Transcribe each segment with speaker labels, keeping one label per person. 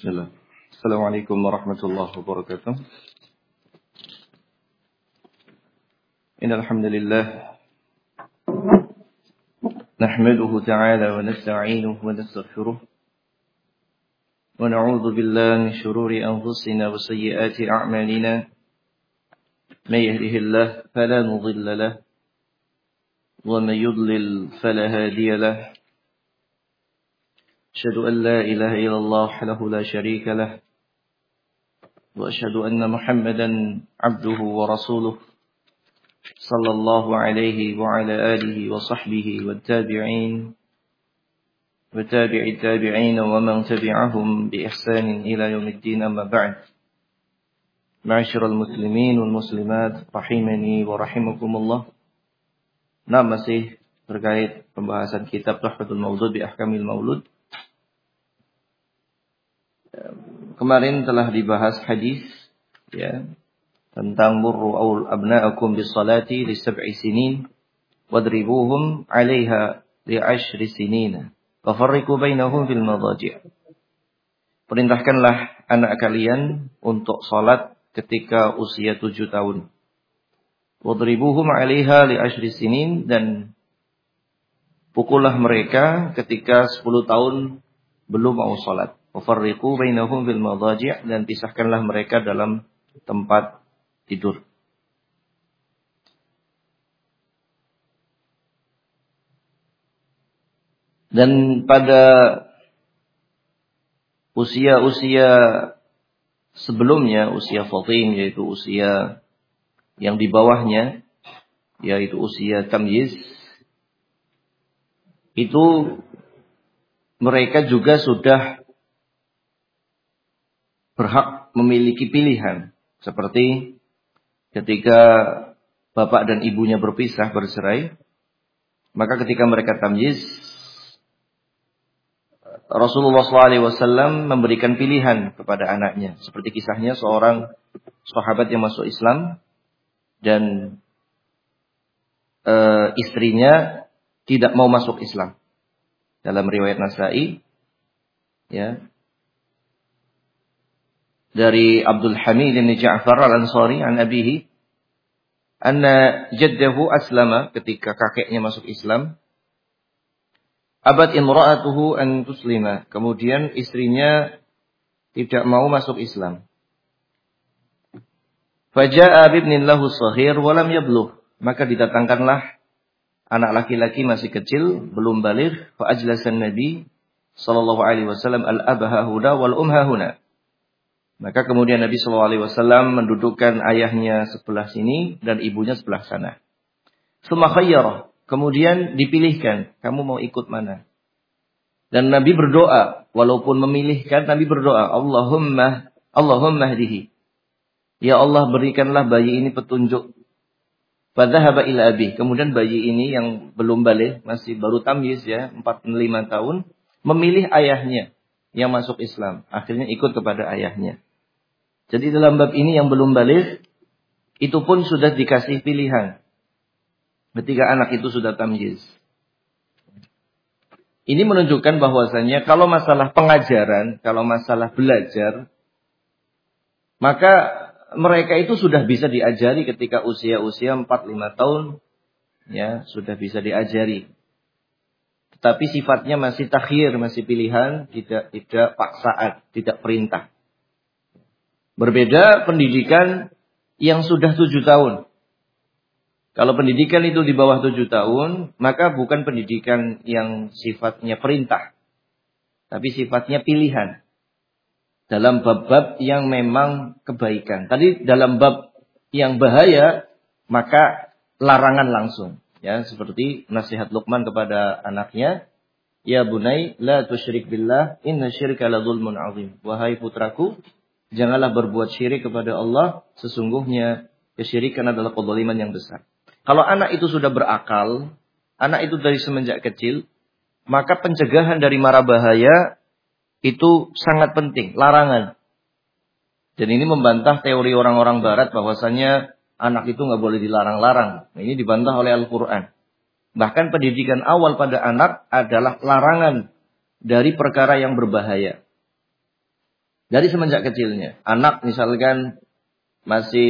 Speaker 1: Bismillah. Assalamualaikum warahmatullahi wabarakatuh. Innal hamdalillah nahmaduhu ta'ala wa nasta'inuhu wa nastaghfiruh wa na'udzu billahi min shururi anfusina wa sayyiati a'malina. May yahdihillahu fala mudilla lahu wa may yudlil fala hadiya lahu. Asyhadu an la ilaha illallah wahdahu la syarika lahu wa asyhadu anna Muhammadan 'abduhu wa rasuluh sallallahu alaihi wa ala alihi wa sahbihi wa tabi'in wa tabi'i tabi'in wa man tabi'ahum bi ihsanin ila yaumiddin, amma ba'd. Ma'asyiral muslimin wal muslimat rahimani wa rahimakumullah. Nah, masih terkait pembahasan kitab Tuhfatul Maulud bi Ahkamil Maulud. Kemarin telah dibahas hadis ya tentang murru aul abna'akum bis salati li 7 sinin wadribuhum 'alaiha li 10 sinin wa farriqu bainahum fil madaji'. Perintahkanlah anak kalian untuk salat ketika usia 7 tahun. Wadribuhum 'alaiha li 10 sinin, dan pukullah mereka ketika 10 tahun belum mau salat. Wa farriqu bainahum fil madaji', dan pisahkanlah mereka dalam tempat tidur. Dan pada usia-usia sebelumnya, usia fatin, yaitu usia yang di bawahnya, yaitu usia tamyiz, itu mereka juga sudah berhak memiliki pilihan. Seperti ketika bapak dan ibunya berpisah, bercerai, maka ketika mereka tamyiz, Rasulullah SAW memberikan pilihan kepada anaknya. Seperti kisahnya seorang sahabat yang masuk Islam dan istrinya tidak mau masuk Islam. Dalam riwayat Nasa'i, ya, dari Abdul Hamid bin Ja'far al-Ansari an abihi anna jaddahu aslama, ketika kakeknya masuk Islam, abad imra'atuhu an tuslima, kemudian istrinya tidak mau masuk Islam. Faja'a bibnin lahu shaghir wa lam yablugh, maka didatangkanlah anak laki-laki masih kecil, belum baligh, fa ajlasan Nabi sallallahu alaihi wasallam al-abaha huna wal umha huna. Maka kemudian Nabi sallallahu alaihi wasallam mendudukkan ayahnya sebelah sini dan ibunya sebelah sana. Tsumma khayyara, kemudian dipilihkan, kamu mau ikut mana? Dan Nabi berdoa, walaupun memilihkan, Nabi berdoa, Allahumma hdihi. Ya Allah, berikanlah bayi ini petunjuk. Fadhahaba ila abi, kemudian bayi ini yang belum baligh, masih baru tamyiz ya, 45 tahun, memilih ayahnya yang masuk Islam, akhirnya ikut kepada ayahnya. Jadi dalam bab ini yang belum baligh itu pun sudah dikasih pilihan ketika anak itu sudah tamyiz. Ini menunjukkan bahwasanya kalau masalah pengajaran, kalau masalah belajar, maka mereka itu sudah bisa diajari ketika usia-usia 4-5 tahun, ya, sudah bisa diajari. Tetapi sifatnya masih takhir, masih pilihan, tidak paksaan, tidak perintah. Berbeda pendidikan yang sudah 7 tahun. Kalau pendidikan itu di bawah 7 tahun, maka bukan pendidikan yang sifatnya perintah, tapi sifatnya pilihan. Dalam bab-bab yang memang kebaikan. Tadi dalam bab yang bahaya, maka larangan langsung. Ya, seperti nasihat Luqman kepada anaknya, ya bunai, la tusyrik billah, inna syirka la dzulmun azim. Wahai putraku, janganlah berbuat syirik kepada Allah, sesungguhnya kesyirikan adalah kezaliman yang besar. Kalau anak itu sudah berakal, anak itu dari semenjak kecil, maka pencegahan dari mara bahaya itu sangat penting, larangan. Dan ini membantah teori orang-orang barat bahwasanya anak itu nggak boleh dilarang-larang. Nah, ini dibantah oleh Al-Quran. Bahkan pendidikan awal pada anak adalah larangan dari perkara yang berbahaya. Dari semenjak kecilnya. Anak misalkan masih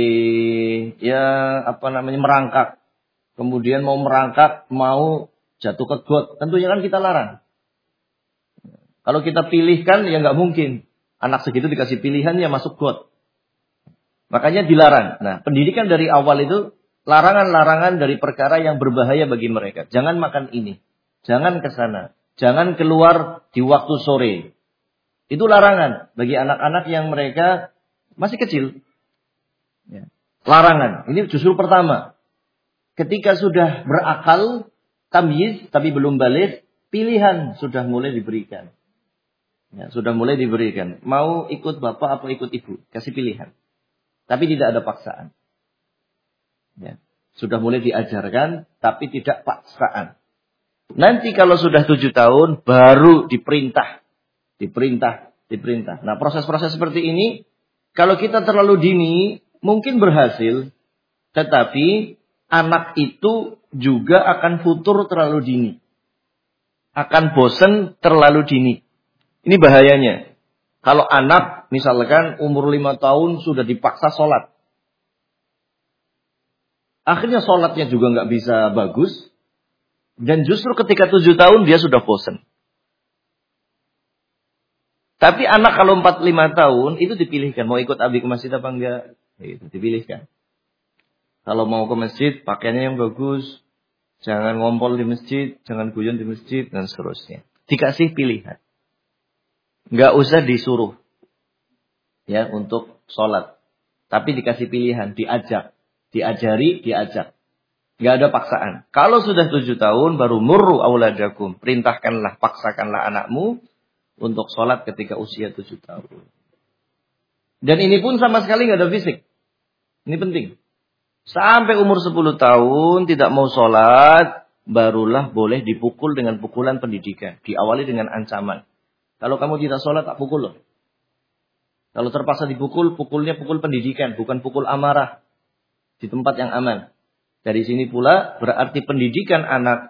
Speaker 1: merangkak. Kemudian mau merangkak, mau jatuh ke got. Tentunya kan kita larang. Kalau kita pilihkan ya nggak mungkin. Anak segitu dikasih pilihan ya masuk got. Makanya dilarang. Nah, pendidikan dari awal itu larangan-larangan dari perkara yang berbahaya bagi mereka. Jangan makan ini. Jangan ke sana. Jangan keluar di waktu sore. Itu larangan bagi anak-anak yang mereka masih kecil. Ya. Larangan. Ini justru pertama. Ketika sudah berakal, tamyiz, tapi belum balik, pilihan sudah mulai diberikan. Ya, sudah mulai diberikan. Mau ikut bapak atau ikut ibu. Kasih pilihan. Tapi tidak ada paksaan. Ya. Sudah mulai diajarkan, tapi tidak paksaan. Nanti kalau sudah 7 tahun, baru diperintah. Diperintah. Nah, proses-proses seperti ini, kalau kita terlalu dini, mungkin berhasil. Tetapi, anak itu juga akan futur terlalu dini. Akan bosan terlalu dini. Ini bahayanya. Kalau anak, misalkan umur 5 tahun, sudah dipaksa sholat. Akhirnya sholatnya juga nggak bisa bagus. Dan justru ketika 7 tahun, dia sudah bosan. Tapi anak kalau 4-5 tahun itu dipilihkan. Mau ikut abi ke masjid apa enggak? Itu dipilihkan. Kalau mau ke masjid, pakaiannya yang bagus. Jangan ngompol di masjid. Jangan guyon di masjid. Dan seterusnya. Dikasih pilihan. Enggak usah disuruh. Ya, untuk sholat. Tapi dikasih pilihan. Diajak. Diajari, diajak. Enggak ada paksaan. Kalau sudah 7 tahun, baru murru auladakum. Perintahkanlah, paksakanlah anakmu untuk sholat ketika usia 7 tahun. Dan ini pun sama sekali nggak ada fisik. Ini penting. Sampai umur 10 tahun tidak mau sholat, barulah boleh dipukul dengan pukulan pendidikan. Diawali dengan ancaman. Kalau kamu tidak sholat, tak pukul loh. Kalau terpaksa dipukul, pukulnya pukul pendidikan, bukan pukul amarah. Di tempat yang aman. Dari sini pula berarti pendidikan anak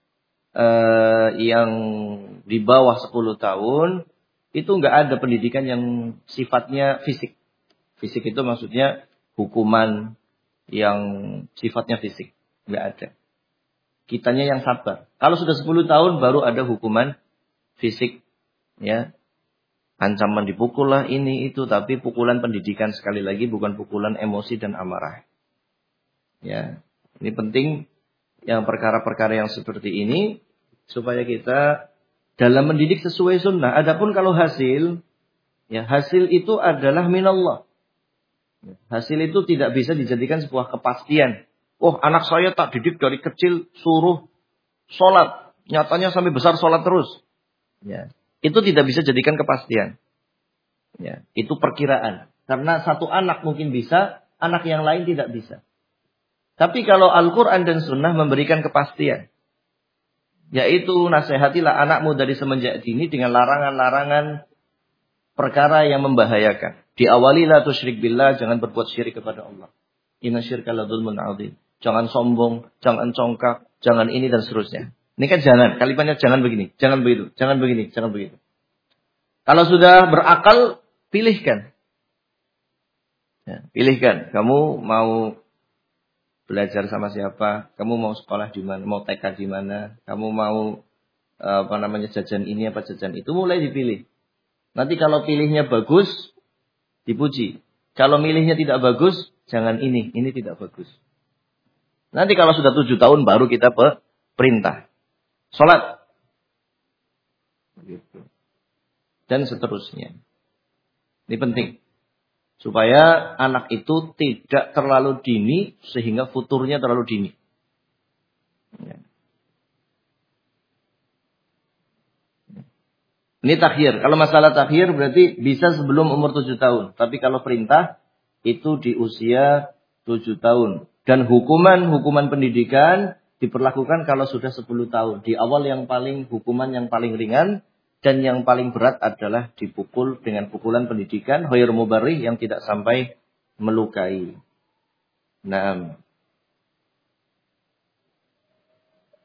Speaker 1: yang di bawah 10 tahun itu nggak ada pendidikan yang sifatnya fisik. Fisik itu maksudnya hukuman yang sifatnya fisik, nggak ada. Kitanya yang sabar. Kalau sudah 10 tahun baru ada hukuman fisik, ya. Ancaman dipukul lah ini itu, tapi pukulan pendidikan sekali lagi bukan pukulan emosi dan amarah. Ya, ini penting. Yang perkara-perkara yang seperti ini supaya kita dalam mendidik sesuai sunnah. Adapun kalau hasil, ya hasil itu adalah minallah. Hasil itu tidak bisa dijadikan sebuah kepastian. Oh, anak saya tak didik dari kecil suruh sholat, nyatanya sampai besar sholat terus. Ya, itu tidak bisa jadikan kepastian. Ya, itu perkiraan. Karena satu anak mungkin bisa, anak yang lain tidak bisa. Tapi kalau Al-Quran dan Sunnah memberikan kepastian. Yaitu nasihatilah anakmu dari semenjak dini dengan larangan-larangan perkara yang membahayakan. Diawali la tusyrik billah, jangan berbuat syirik kepada Allah. Inna syirka la dzulmun adzim. Jangan sombong, jangan congkak, jangan ini dan seterusnya. Ini kan jangan, kalimatnya jangan begini, jangan begitu, jangan begini, jangan begitu. Kalau sudah berakal, pilihkan. Ya, pilihkan, kamu mau belajar sama siapa, kamu mau sekolah di mana, mau TK di mana, kamu mau jajan ini apa jajan itu, mulai dipilih. Nanti kalau pilihnya bagus, dipuji. Kalau milihnya tidak bagus, jangan ini tidak bagus. Nanti kalau sudah 7 tahun baru kita perintah. Sholat. Gitu. Dan seterusnya. Ini penting. Supaya anak itu tidak terlalu dini sehingga futurnya terlalu dini. Ya. Ini takhir. Kalau masalah takhir berarti bisa sebelum umur 7 tahun. Tapi kalau perintah itu di usia 7 tahun. Dan hukuman pendidikan diperlakukan kalau sudah 10 tahun. Di awal hukuman yang paling ringan. Dan yang paling berat adalah dipukul dengan pukulan pendidikan. Ghair mubarrih yang tidak sampai melukai. Nah.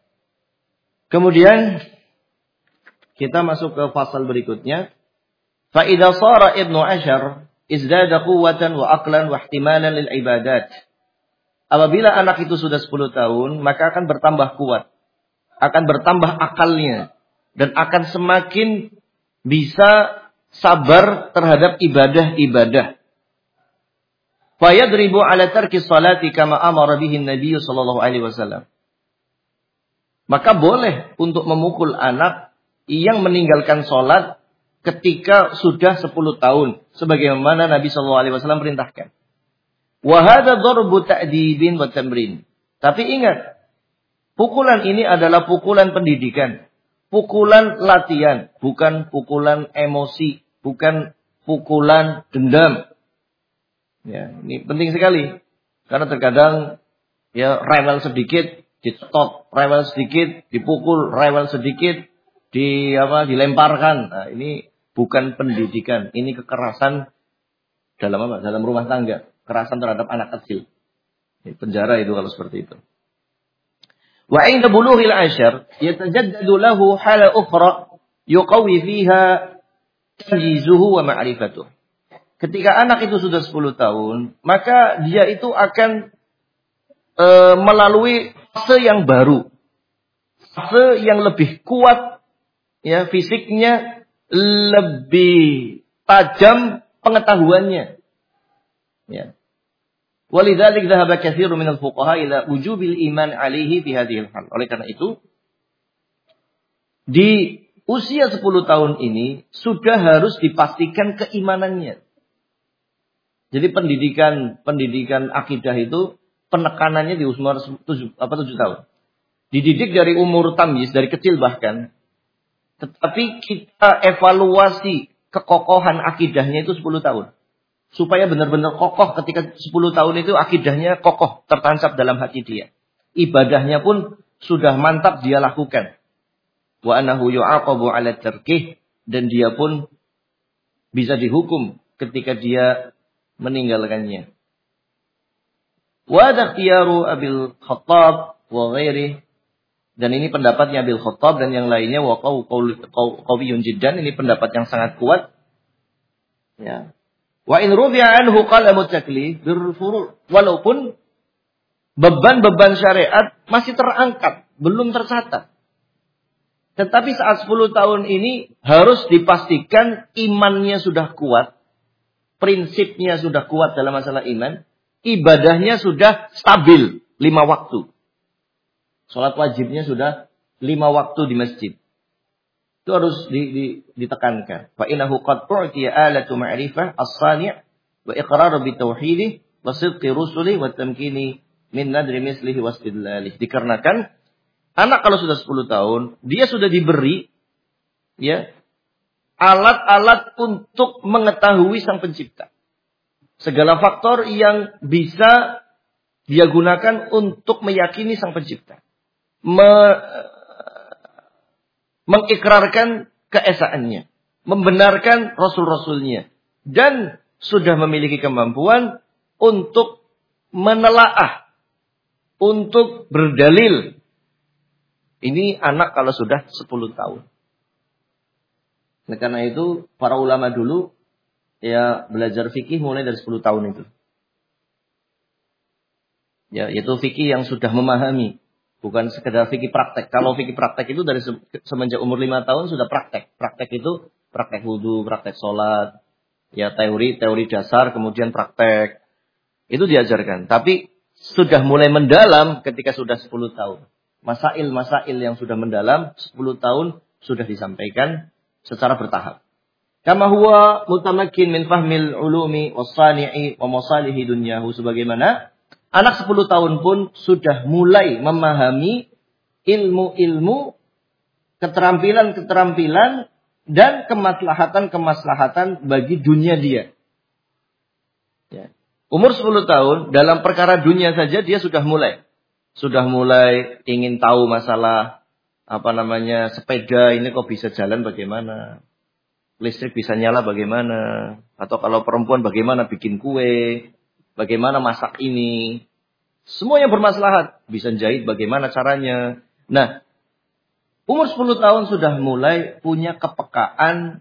Speaker 1: Kemudian kita masuk ke pasal berikutnya. Fa idza shara ibnu ashar izdada quwwatan wa aqlan wa ihtimalan lil ibadat. Apabila anak itu sudah 10 tahun, maka akan bertambah kuat, akan bertambah akalnya, dan akan semakin bisa sabar terhadap ibadah-ibadah. Fayadribu ala tarki salati kama amara bihi Nabi sallallahu alaihi wasallam. Maka boleh untuk memukul anak yang meninggalkan salat ketika sudah 10 tahun sebagaimana Nabi sallallahu alaihi wasallam perintahkan. Wa hadza darbu ta'dibin wa tamrin. Tapi ingat, pukulan ini adalah pukulan pendidikan, pukulan latihan, bukan pukulan emosi, bukan pukulan dendam. Ya, ini penting sekali. Karena terkadang ya rewel sedikit di-stop, rewel sedikit dipukul, rewel sedikit dilemparkan. Nah, ini bukan pendidikan, ini kekerasan dalam apa? Dalam rumah tangga, kekerasan terhadap anak kecil. Penjara itu kalau seperti itu. Wa 'inda bulughil 'ashar yatajaddadu lahu hala ukhra yuqawi fiha tamyizuhu wa ma'rifatuhu. Ketika anak itu sudah 10 tahun, maka dia itu akan melalui fase yang baru. Fase yang lebih kuat, ya, fisiknya lebih tajam pengetahuannya. Ya. Walidzalik dhahaba katsirun minal fuqaha ila wujubil iman 'alaihi fi hadhil hal. Oleh karena itu, di usia 10 tahun ini sudah harus dipastikan keimanannya. Jadi pendidikan akidah itu penekanannya di umur 7 tahun. Dididik dari umur tamyiz, dari kecil bahkan. Tetapi kita evaluasi kekokohan akidahnya itu 10 tahun. Supaya benar-benar kokoh ketika 10 tahun itu akidahnya kokoh, tertancap dalam hati dia. Ibadahnya pun sudah mantap dia lakukan. Wa annahu yu'aqabu 'ala tarkih, dan dia pun bisa dihukum ketika dia meninggalkannya. Wa ikhtiyaru Abil Khattab wa ghairi, dan ini pendapatnya Abil Khattab dan yang lainnya, wa qawiyyun jiddan, ini pendapat yang sangat kuat. Ya. Wa in rufi'a anhu qalamu taklif bil furu', walaupun beban-beban syariat masih terangkat, belum tercatat. Tetapi saat 10 tahun ini harus dipastikan imannya sudah kuat, prinsipnya sudah kuat dalam masalah iman, ibadahnya sudah stabil 5 waktu. Salat wajibnya sudah 5 waktu di masjid. Itu harus ditekankan. Fa innahu qad tu'tiya alatu ma'rifah as-sani' wa iqrar bi tauhidih wa sidqi rusuli wa tamkini min nadri mislihi wa istidlalih. Dikarenakan anak kalau sudah 10 tahun, dia sudah diberi ya alat-alat untuk mengetahui Sang Pencipta. Segala faktor yang bisa dia gunakan untuk meyakini Sang Pencipta. Mengikrarkan keesaannya. Membenarkan Rasul-Rasulnya. Dan sudah memiliki kemampuan untuk menelaah. Untuk berdalil. Ini anak kalau sudah 10 tahun. Nah, karena itu para ulama dulu ya belajar fikih mulai dari 10 tahun itu. Ya, yaitu fikih yang sudah memahami, bukan sekedar fikih praktek. Kalau fikih praktek itu dari semenjak umur 5 tahun sudah praktek. Praktek itu praktek wudu, praktek sholat, ya teori dasar, kemudian praktek. Itu diajarkan. Tapi sudah mulai mendalam ketika sudah 10 tahun. Masail-masail yang sudah mendalam 10 tahun sudah disampaikan secara bertahap. Kama huwa mutamakkin min fahmil ulumi was-sani'i wa masalihi dunyahu, sebagaimana anak 10 tahun pun sudah mulai memahami ilmu-ilmu, keterampilan-keterampilan dan kemaslahatan-kemaslahatan bagi dunia dia. Ya. Umur 10 tahun dalam perkara dunia saja dia sudah mulai ingin tahu masalah sepeda ini kok bisa jalan bagaimana? Listrik bisa nyala bagaimana? Atau kalau perempuan bagaimana bikin kue? Bagaimana masak ini? Semuanya bermaslahat. Bisa jahit bagaimana caranya? Nah, umur 10 tahun sudah mulai punya kepekaan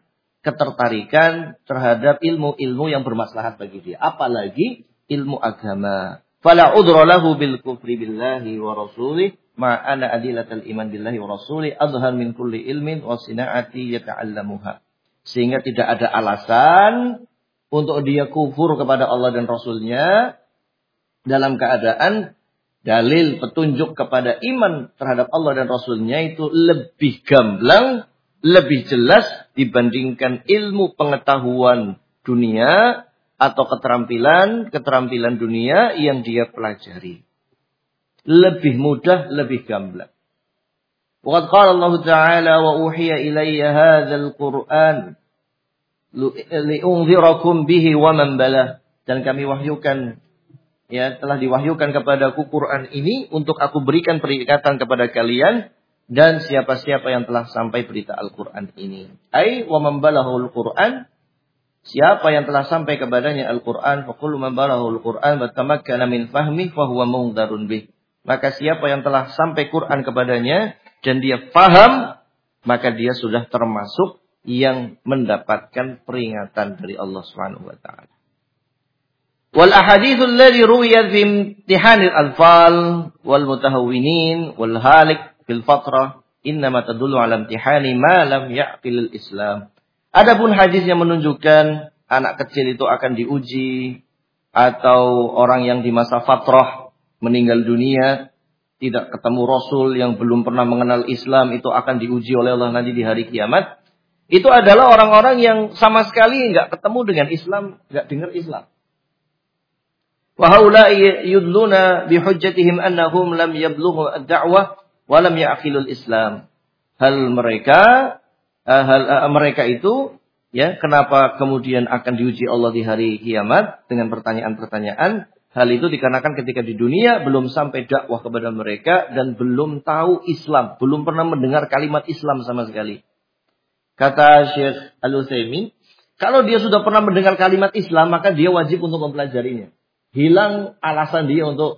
Speaker 1: ketertarikan terhadap ilmu-ilmu yang bermaslahat bagi dia. Apalagi ilmu agama. Fala udra lahu bil kufri billahi wa rasulih ma'ana adilatal iman billahi wa rasulih adhhar min kulli ilmin wa sina'ati yata'allamuha. Sehingga tidak ada alasan untuk dia kufur kepada Allah dan Rasulnya dalam keadaan dalil petunjuk kepada iman terhadap Allah dan Rasulnya itu lebih gamblang, lebih jelas dibandingkan ilmu pengetahuan dunia atau keterampilan dunia yang dia pelajari. Lebih mudah, lebih gamblang. Waqad qala Allah Ta'ala wa uhiya ilayya hadzal Qur'an li'unzirakum bihi wa man balah. Dan kami wahyukan, ya, telah diwahyukan kepadaku Quran ini untuk aku berikan peringatan kepada kalian dan siapa-siapa yang telah sampai berita Al-Quran ini. Ai wa man balahul Quran, siapa yang telah sampai kepadanya Al-Quran, faqul man balahul Quran wa tamakkana min fahmi fa huwa mundzarun bih. Maka siapa yang telah sampai Quran kepadanya dan dia faham, maka dia sudah termasuk yang mendapatkan peringatan dari Allah Subhanahu wa taala. Wal ahaditsul ladzi ruwiyat fi imtihanil alfal wal mutahawwinin wal halik fil fatrah innama tadullu ala imtihani ma lam ya'qilil Islam. Adapun hadis yang menunjukkan anak kecil itu akan diuji atau orang yang di masa fatrah meninggal dunia tidak ketemu Rasul yang belum pernah mengenal Islam itu akan diuji oleh Allah nanti di hari kiamat. Itu adalah orang-orang yang sama sekali enggak ketemu dengan Islam, enggak dengar Islam. Wa haula'i yudluna bihujjatihim annahum lam yablughu ad-da'wah wa lam ya'qilul Islam. Mereka itu, ya, kenapa kemudian akan diuji Allah di hari kiamat dengan pertanyaan-pertanyaan? Hal itu dikarenakan ketika di dunia belum sampai dakwah kepada mereka dan belum tahu Islam, belum pernah mendengar kalimat Islam sama sekali. Kata Syekh Al-Utsaimin, kalau dia sudah pernah mendengar kalimat Islam, maka dia wajib untuk mempelajarinya. Hilang alasan dia untuk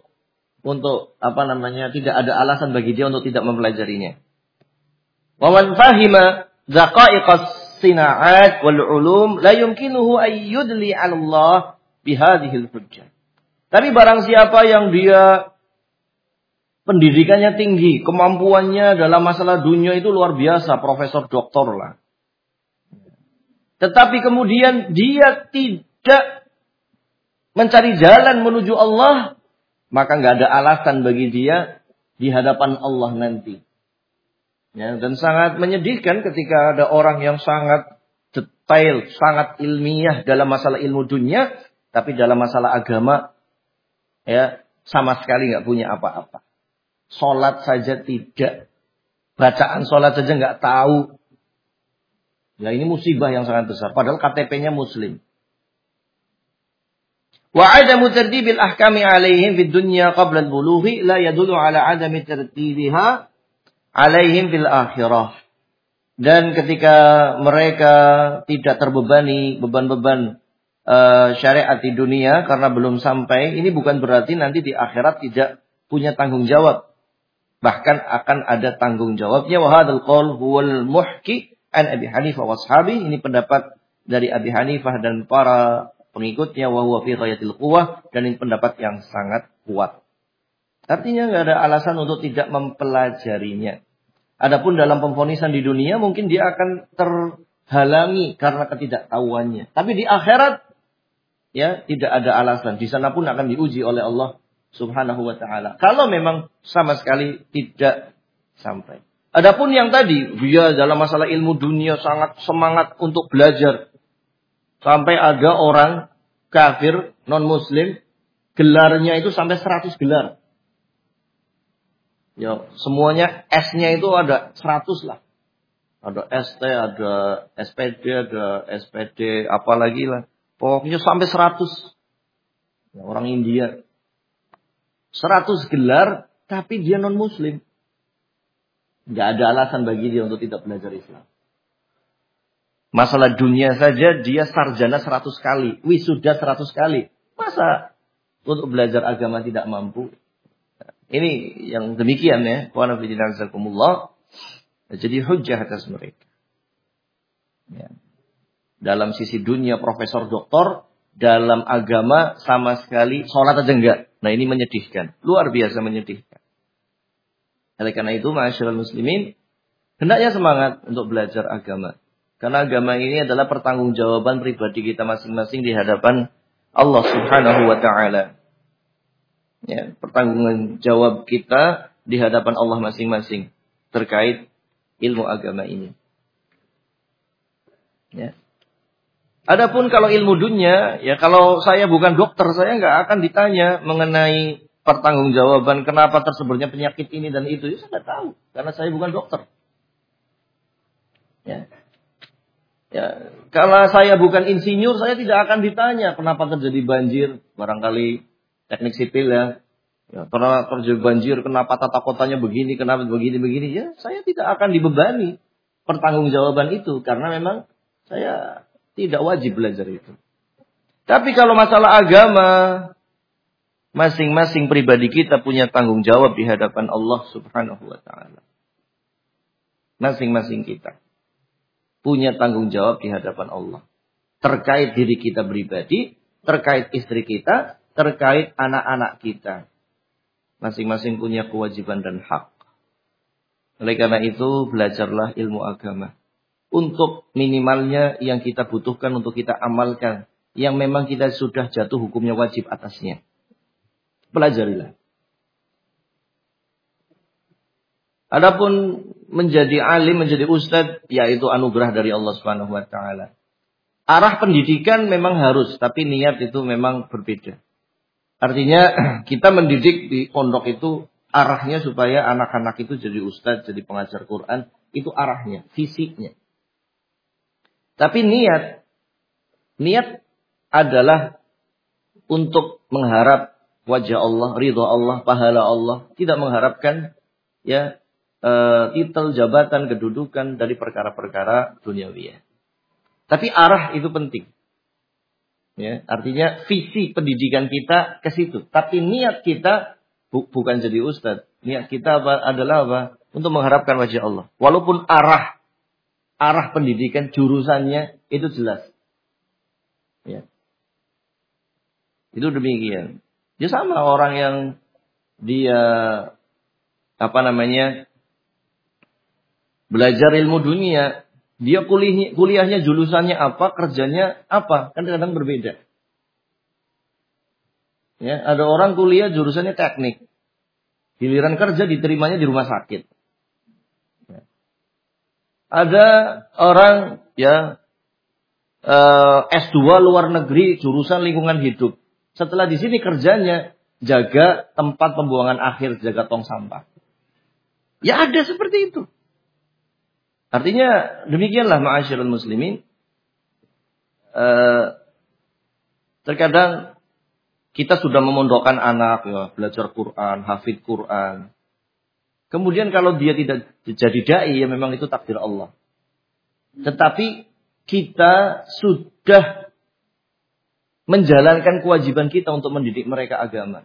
Speaker 1: tidak ada alasan bagi dia untuk tidak mempelajarinya. Wa man fahima dzaqa'iqas sina'at wal 'ulum la yumkinuhu ay yudli 'ala Allah bihadhil hujjah. Tapi barang siapa yang dia pendidikannya tinggi, kemampuannya dalam masalah dunia itu luar biasa, profesor doktor lah. Tetapi kemudian dia tidak mencari jalan menuju Allah, maka nggak ada alasan bagi dia di hadapan Allah nanti. Ya, dan sangat menyedihkan ketika ada orang yang sangat detail, sangat ilmiah dalam masalah ilmu dunia, tapi dalam masalah agama, ya, sama sekali nggak punya apa-apa. Sholat saja tidak, bacaan sholat saja nggak tahu. Ya, ini musibah yang sangat besar. Padahal KTP-nya Muslim. Wa adamu tartibil ahkami alaihim fid dunya qabla al-bulughi la yadullu ala adami tartibiha alaihim fil akhirah. Dan ketika mereka tidak terbebani beban-beban syariat di dunia karena belum sampai, ini bukan berarti nanti di akhirat tidak punya tanggung jawab. Bahkan akan ada tanggung jawabnya. Wa hadzal qaul huwal muhki an Abi Hanifah wa ashabi. Ini pendapat dari Abi Hanifah dan para pengikutnya, wa huwa fi ghayatil quwwah, dan ini pendapat yang sangat kuat. Artinya enggak ada alasan untuk tidak mempelajarinya. Adapun dalam pemvonisan di dunia mungkin dia akan terhalangi karena ketidaktahuannya. Tapi di akhirat, ya, tidak ada alasan. Di sana pun akan diuji oleh Allah Subhanahu wa taala. Kalau memang sama sekali tidak sampai. Adapun yang tadi, dia dalam masalah ilmu dunia sangat semangat untuk belajar. Sampai ada orang kafir, non-muslim, gelarnya itu sampai 100 gelar. Ya, semuanya S-nya itu ada 100 lah. Ada ST, ada SPD, ada SPD, apalagi lah. Pokoknya sampai 100. Ya, orang India. 100 gelar, tapi dia non-muslim. Nggak ada alasan bagi dia untuk tidak belajar Islam. Masalah dunia saja dia sarjana 100 kali, wisuda 100 kali. Masa untuk belajar agama tidak mampu? Ini yang demikian, ya. Wa nafi'inazakumullah. Jadi hujjah atas mereka. Ya. Dalam sisi dunia profesor doktor, dalam agama sama sekali sholat aja enggak. Nah ini menyedihkan, luar biasa menyedihkan. Oleh karena itu, ma'asyiral muslimin, hendaknya semangat untuk belajar agama. Karena agama ini adalah pertanggungjawaban pribadi kita masing-masing di hadapan Allah Subhanahu wa taala. Ya, pertanggungan jawab kita di hadapan Allah masing-masing terkait ilmu agama ini. Ya. Adapun kalau ilmu dunia, ya kalau saya bukan dokter, saya nggak akan ditanya mengenai pertanggungjawaban kenapa tersebarnya penyakit ini dan itu. Ya, saya nggak tahu, karena saya bukan dokter. Ya. Ya, kalau saya bukan insinyur, saya tidak akan ditanya kenapa terjadi banjir, barangkali teknik sipil ya. Ya, karena terjadi banjir, kenapa tata kotanya begini, kenapa begini. Ya, saya tidak akan dibebani pertanggungjawaban itu karena memang saya tidak wajib belajar itu. Tapi kalau masalah agama, masing-masing pribadi kita punya tanggung jawab di hadapan Allah Subhanahu wa taala. Masing-masing kita punya tanggung jawab di hadapan Allah. Terkait diri kita pribadi, terkait istri kita, terkait anak-anak kita. Masing-masing punya kewajiban dan hak. Oleh karena itu, belajarlah ilmu agama. Untuk minimalnya yang kita butuhkan untuk kita amalkan. Yang memang kita sudah jatuh hukumnya wajib atasnya. Pelajarilah. Adapun menjadi alim, menjadi ustadz, yaitu anugerah dari Allah Subhanahu wa taala. Arah pendidikan memang harus, tapi niat itu memang berbeda. Artinya kita mendidik di pondok itu arahnya supaya anak-anak itu jadi ustadz, jadi pengajar Quran, itu arahnya, fisiknya. Tapi niat adalah untuk mengharap wajah Allah, ridha Allah, pahala Allah, tidak mengharapkan ya titel, jabatan, kedudukan dari perkara-perkara duniawi. Tapi arah itu penting. Ya, artinya visi pendidikan kita ke situ. Tapi niat kita bukan jadi ustadz. Niat kita adalah apa? Untuk mengharapkan wajah Allah. Walaupun arah pendidikan jurusannya itu jelas. Ya. Itu demikian. Dia sama orang yang dia belajar ilmu dunia. Dia kuliahnya jurusannya apa, kerjanya apa, kan kadang berbeda. Ya, ada orang kuliah jurusannya teknik. Giliran kerja diterimanya di rumah sakit. Ya. Ada orang ya S2 luar negeri jurusan lingkungan hidup. Setelah di sini kerjanya jaga tempat pembuangan akhir, jaga tong sampah. Ya ada seperti itu. Artinya demikianlah ma'asyiral muslimin. Terkadang kita sudah memondokkan anak ya, belajar Quran, hafid Quran. Kemudian kalau dia tidak jadi dai ya memang itu takdir Allah. Tetapi kita sudah menjalankan kewajiban kita untuk mendidik mereka agama.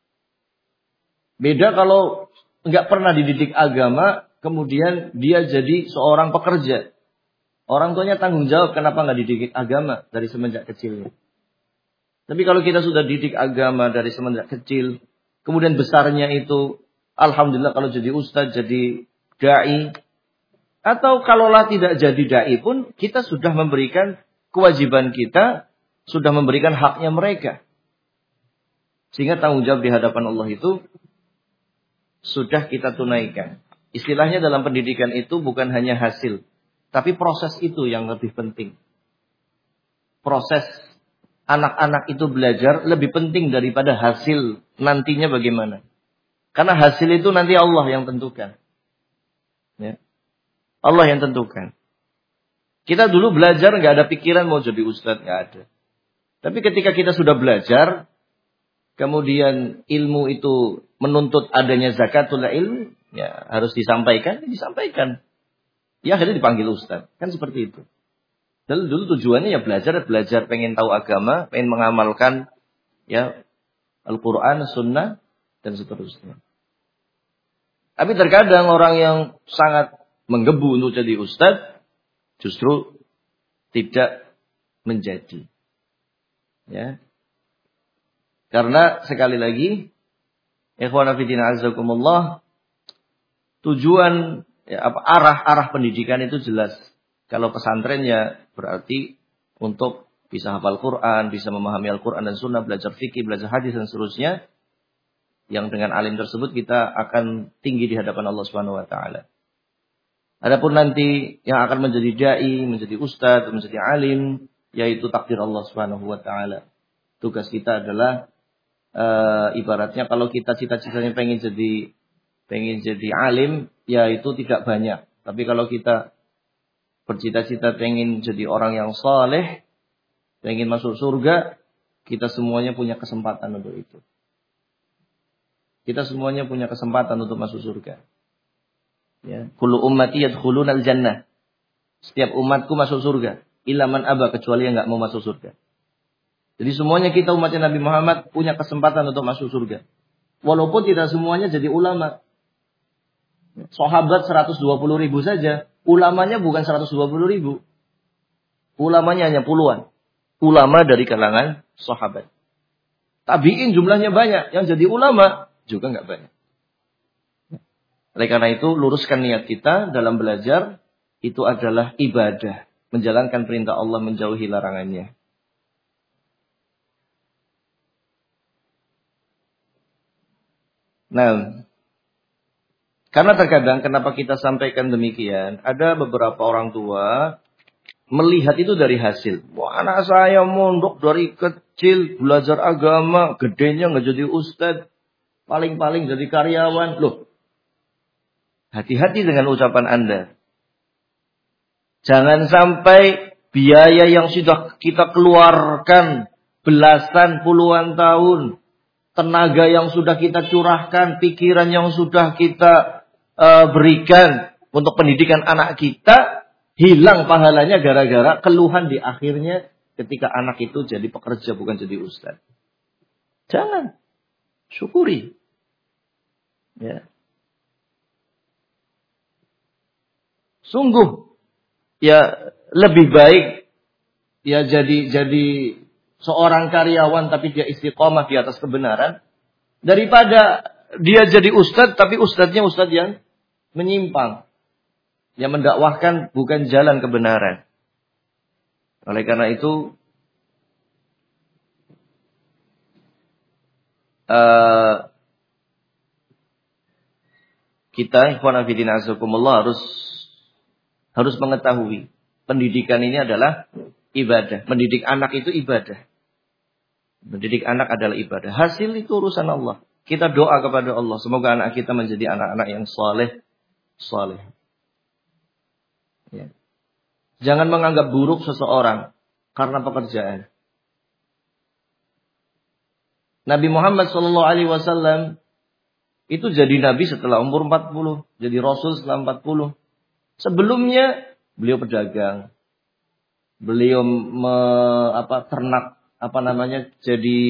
Speaker 1: Beda kalau nggak pernah dididik agama, kemudian dia jadi seorang pekerja. Orang tuanya tanggung jawab kenapa nggak dididik agama dari semenjak kecilnya. Tapi kalau kita sudah didik agama dari semenjak kecil, kemudian besarnya itu, alhamdulillah kalau jadi ustadz, jadi dai, atau kalaulah tidak jadi dai pun, kita sudah memberikan kewajiban kita, sudah memberikan haknya mereka. Sehingga tanggung jawab di hadapan Allah itu sudah kita tunaikan. Istilahnya dalam pendidikan itu bukan hanya hasil, tapi proses itu yang lebih penting. Proses anak-anak itu belajar lebih penting daripada hasil nantinya bagaimana. Karena hasil itu nanti Allah yang tentukan. Ya. Allah yang tentukan. Kita dulu belajar nggak ada pikiran mau jadi ustadz, nggak ada. Tapi ketika kita sudah belajar, kemudian ilmu itu menuntut adanya zakatul ilm, ya harus disampaikan. Ya akhirnya dipanggil ustaz. Kan seperti itu. Dulu tujuannya ya belajar, pengen tahu agama, pengen mengamalkan ya Al-Quran, Sunnah, dan seterusnya. Tapi terkadang orang yang sangat menggebu untuk jadi ustaz, justru tidak menjadi. Ya. Karena sekali lagi, ikhwan fillah azakumullah, tujuan arah pendidikan itu jelas. Kalau pesantren ya berarti untuk bisa hafal Quran, bisa memahami Al-Quran dan Sunnah, belajar fikih, belajar hadis dan seterusnya. Yang dengan alim tersebut kita akan tinggi di hadapan Allah Subhanahu wa taala. Adapun nanti yang akan menjadi dai, menjadi ustadz, menjadi alim, yaitu takdir Allah Subhanahu wa taala. Tugas kita adalah ibaratnya kalau kita cita-citanya pengen jadi alim, ya itu tidak banyak. Tapi kalau kita bercita-cita pengen jadi orang yang saleh, pengen masuk surga, kita semuanya punya kesempatan untuk itu. Kita semuanya punya kesempatan untuk masuk surga. Ya, kullu ummati yadkhulunal jannah. Setiap umatku masuk surga, illa man aba, kecuali yang enggak mau masuk surga. Jadi semuanya kita umatnya Nabi Muhammad punya kesempatan untuk masuk surga. Walaupun tidak semuanya jadi ulama. Sahabat 120.000 saja, ulamanya bukan 120.000. Ulamanya hanya puluhan. Ulama dari kalangan sahabat. Tabi'in jumlahnya banyak, yang jadi ulama juga enggak banyak. Oleh karena itu, luruskan niat kita dalam belajar, itu adalah ibadah. Menjalankan perintah Allah, menjauhi larangannya. Nah, karena terkadang kenapa kita sampaikan demikian, ada beberapa orang tua melihat itu dari hasil. Wah, anak saya mondok dari kecil, belajar agama, gedenya nggak jadi ustadz, paling-paling jadi karyawan. Loh, hati-hati dengan ucapan Anda. Jangan sampai biaya yang sudah kita keluarkan belasan puluhan tahun, tenaga yang sudah kita curahkan, pikiran yang sudah kita berikan untuk pendidikan anak kita, hilang pahalanya gara-gara keluhan di akhirnya ketika anak itu jadi pekerja bukan jadi ustaz. Jangan. Syukuri. Ya. Sungguh ya lebih baik ya jadi seorang karyawan tapi dia istiqomah di atas kebenaran daripada dia jadi ustadz tapi ustadznya ustadz yang menyimpang, yang mendakwahkan bukan jalan kebenaran. Oleh karena itu kita ikhwan fillah azakumullah harus mengetahui pendidikan ini adalah ibadah. Mendidik anak itu ibadah. Mendidik anak adalah ibadah. Hasil itu urusan Allah. Kita doa kepada Allah. Semoga anak kita menjadi anak-anak yang saleh. Ya. Jangan menganggap buruk seseorang karena pekerjaan. Nabi Muhammad SAW itu jadi nabi setelah umur 40. Jadi rasul setelah 40. Sebelumnya beliau pedagang. Beliau ternak jadi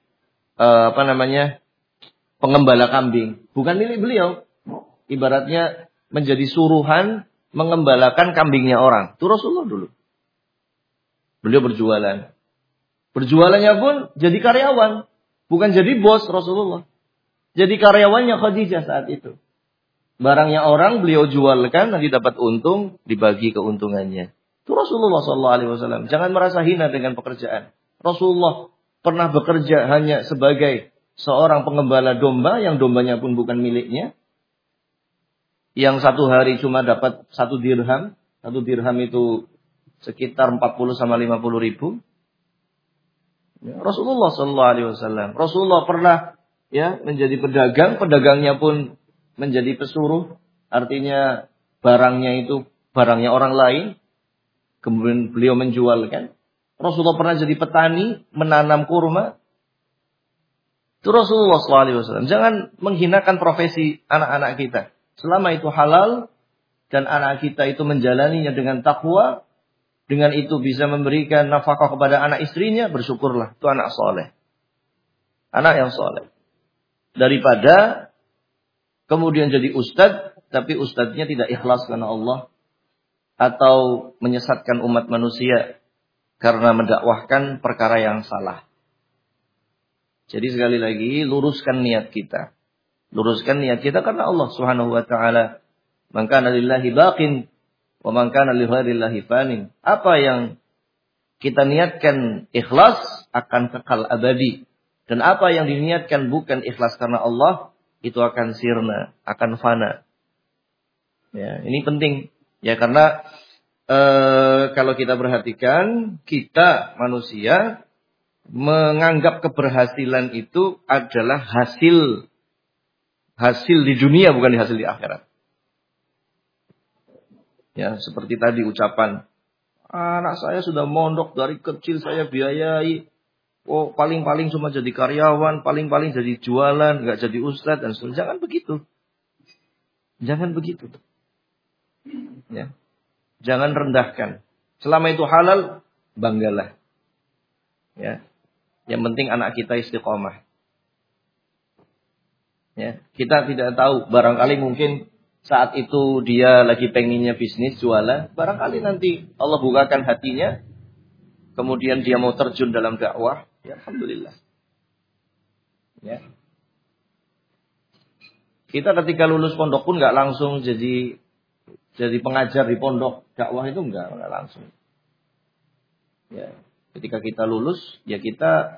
Speaker 1: pengembala kambing. Bukan milik beliau. Ibaratnya menjadi suruhan mengembalakan kambingnya orang. Itu Rasulullah dulu. Beliau berjualan. Berjualannya pun jadi karyawan. Bukan jadi bos Rasulullah. Jadi karyawannya Khadijah saat itu. Barangnya orang beliau jualkan, nanti dapat untung, dibagi keuntungannya. Itu Rasulullah SAW. Jangan merasa hina dengan pekerjaan. Rasulullah pernah bekerja hanya sebagai seorang pengembala domba, yang dombanya pun bukan miliknya. Yang satu hari cuma dapat 1 dirham. 1 dirham itu sekitar 40 sama 50 ribu. Ya, Rasulullah SAW. Rasulullah pernah menjadi pedagang, pedagangnya pun menjadi pesuruh, artinya barangnya itu barangnya orang lain, kemudian beliau menjualkan. Rasulullah pernah jadi petani, menanam kurma. Itu Rasulullah SAW. Jangan menghinakan profesi anak-anak kita. Selama itu halal dan anak kita itu menjalaninya dengan takwa, dengan itu bisa memberikan nafkah kepada anak istrinya, bersyukurlah. Itu anak soleh. Anak yang soleh. Daripada kemudian jadi ustadz, tapi ustadznya tidak ikhlas karena Allah. Atau menyesatkan umat manusia. karena mendakwahkan perkara yang salah. Jadi sekali lagi luruskan niat kita. Luruskan niat kita karena Allah Subhanahu wa taala, "Man kana lillahi baqin wa man kana li ghairillahi fanin." Apa yang kita niatkan ikhlas akan kekal abadi, dan apa yang diniatkan bukan ikhlas karena Allah itu akan sirna, akan fana. Ya, ini penting ya, karena kalau kita perhatikan, kita manusia menganggap keberhasilan itu adalah hasil di dunia, bukan hasil di akhirat. Ya, seperti tadi ucapan, anak saya sudah mondok dari kecil, saya biayai. Oh, paling-paling cuma jadi karyawan, paling-paling jadi jualan, nggak jadi ustadz dan sebagainya. Jangan begitu. Jangan begitu. Ya. Jangan rendahkan. Selama itu halal, banggalah. Ya. Yang penting anak kita istiqomah. Ya, kita tidak tahu, barangkali mungkin saat itu dia lagi pengennya bisnis, jualan, barangkali nanti Allah bukakan hatinya, kemudian dia mau terjun dalam dakwah, ya alhamdulillah. Ya. Kita ketika lulus pondok pun nggak langsung jadi pengajar di pondok, dakwah itu nggak langsung. Ya, ketika kita lulus, ya kita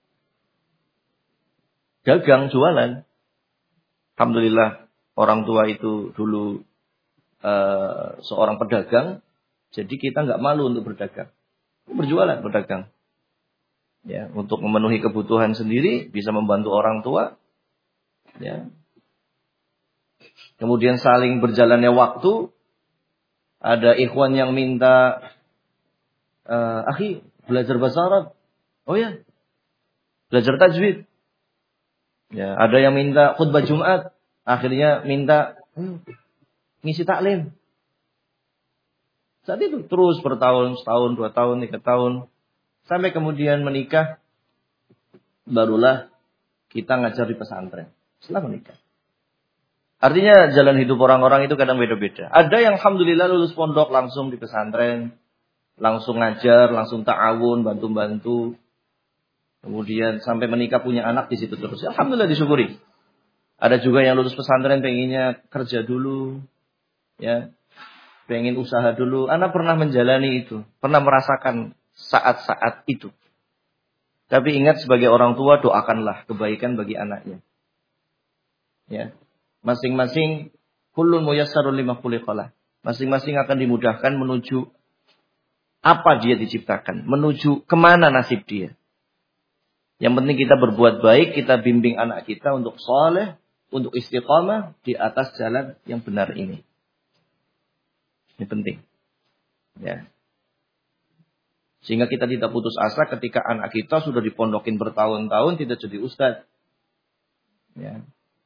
Speaker 1: dagang, jualan. Alhamdulillah orang tua itu dulu seorang pedagang, jadi kita nggak malu untuk berdagang, berjualan, berdagang. Ya, untuk memenuhi kebutuhan sendiri, bisa membantu orang tua. Ya. Kemudian saling berjalannya waktu, ada ikhwan yang minta, akhi belajar bahasa Arab, oh ya, belajar tajwid. Ya, ada yang minta khutbah Jumat, akhirnya minta ngisi taklim. Saat itu terus bertahun, setahun, 2 tahun, 3 tahun, sampai kemudian menikah, barulah kita ngajar di pesantren setelah menikah. Artinya jalan hidup orang-orang itu kadang beda-beda. Ada yang alhamdulillah lulus pondok langsung di pesantren, langsung ngajar, langsung ta'awun, bantu-bantu. Kemudian sampai menikah punya anak di situ terus. Alhamdulillah disyukuri. Ada juga yang lulus pesantren pengennya kerja dulu, ya, pengen usaha dulu. Anak pernah menjalani itu, pernah merasakan saat-saat itu. Tapi ingat sebagai orang tua, doakanlah kebaikan bagi anaknya. Ya, masing-masing kullun muyassarun lima khuliqalah. Masing-masing akan dimudahkan menuju apa dia diciptakan, menuju kemana nasib dia. Yang penting kita berbuat baik, kita bimbing anak kita untuk saleh, untuk istiqamah di atas jalan yang benar ini. Ini penting. Ya. Sehingga kita tidak putus asa ketika anak kita sudah dipondokin bertahun-tahun tidak jadi ustadz. Ya.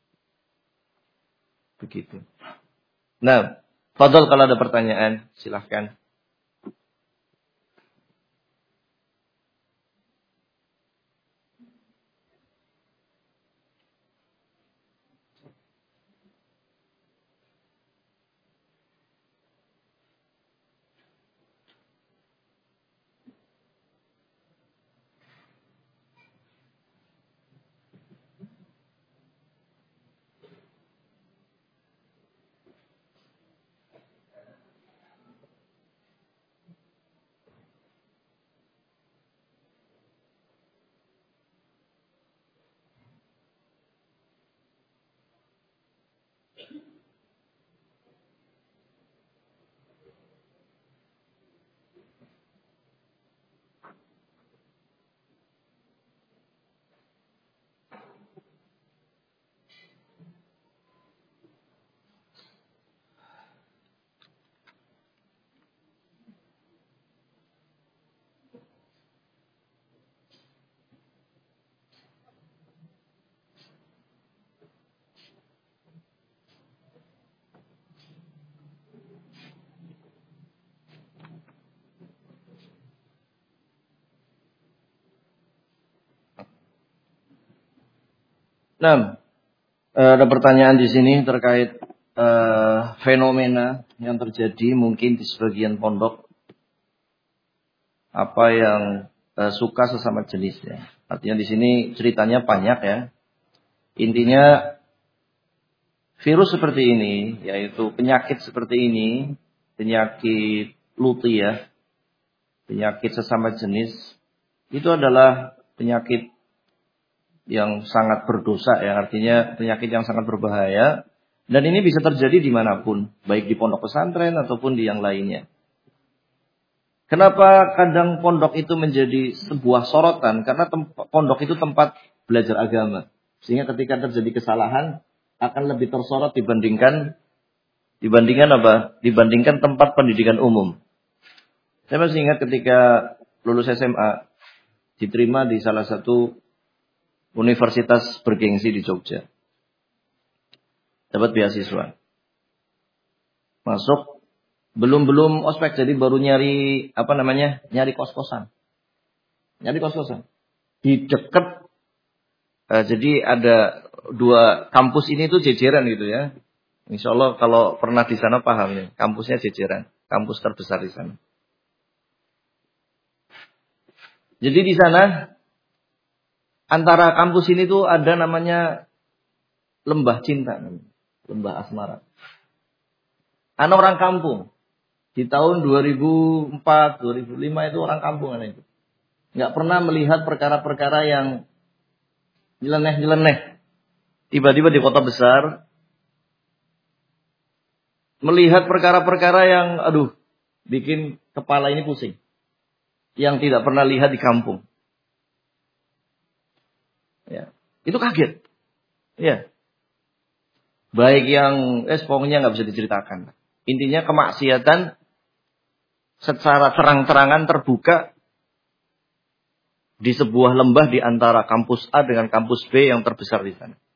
Speaker 1: Begitu. Nah, fadhal kalau ada pertanyaan, silahkan. Nah, ada pertanyaan di sini terkait fenomena yang terjadi mungkin di sebagian pondok. apa yang suka sesama jenisnya. Artinya di sini ceritanya banyak ya. Intinya virus seperti ini, yaitu penyakit seperti ini, penyakit luti ya, penyakit sesama jenis, itu adalah penyakit yang sangat berdosa ya, artinya penyakit yang sangat berbahaya. Dan ini bisa terjadi dimanapun, baik di pondok pesantren ataupun di yang lainnya. Kenapa kadang pondok itu menjadi sebuah sorotan? Karena pondok itu tempat belajar agama. Sehingga ketika terjadi kesalahan akan lebih tersorot dibandingkan apa? Dibandingkan tempat pendidikan umum. Saya masih ingat ketika lulus SMA diterima di salah satu universitas bergengsi di Jogja. Dapat beasiswa. Masuk belum ospek, jadi baru nyari nyari kos-kosan. Nyari kos-kosan. Di dekat jadi ada 2 kampus ini tuh jejeran gitu ya. Insya Allah kalau pernah di sana paham ya. Kampusnya jejeran. Kampus terbesar di sana. Jadi di sana antara kampus ini tuh ada namanya Lembah Cinta. Lembah Asmara. Anak orang kampung. Di tahun 2004, 2005 itu orang kampung anak itu. Nggak pernah melihat perkara-perkara yang nyeleneh. Tiba-tiba di kota besar melihat perkara-perkara yang bikin kepala ini pusing. Yang tidak pernah lihat di kampung. Ya, itu kaget. Ya. Baik yang pokoknya nggak bisa diceritakan. Intinya kemaksiatan secara terang-terangan terbuka di sebuah lembah di antara kampus A dengan kampus B yang terbesar di sana.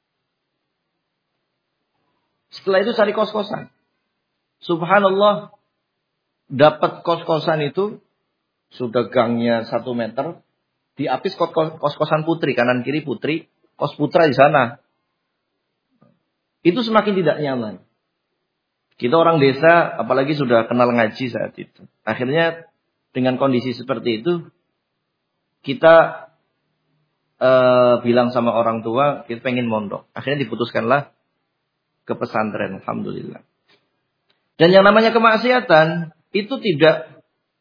Speaker 1: Setelah itu cari kos-kosan. Subhanallah, dapat kos-kosan itu sudah gangnya 1 meter, diapis kos-kosan putri, kanan kiri putri, kos putra di sana. Itu semakin tidak nyaman. Kita orang desa, apalagi sudah kenal ngaji saat itu. Akhirnya dengan kondisi seperti itu, kita bilang sama orang tua, kita pengen mondok. Akhirnya diputuskanlah ke pesantren, alhamdulillah. Dan yang namanya kemaksiatan itu tidak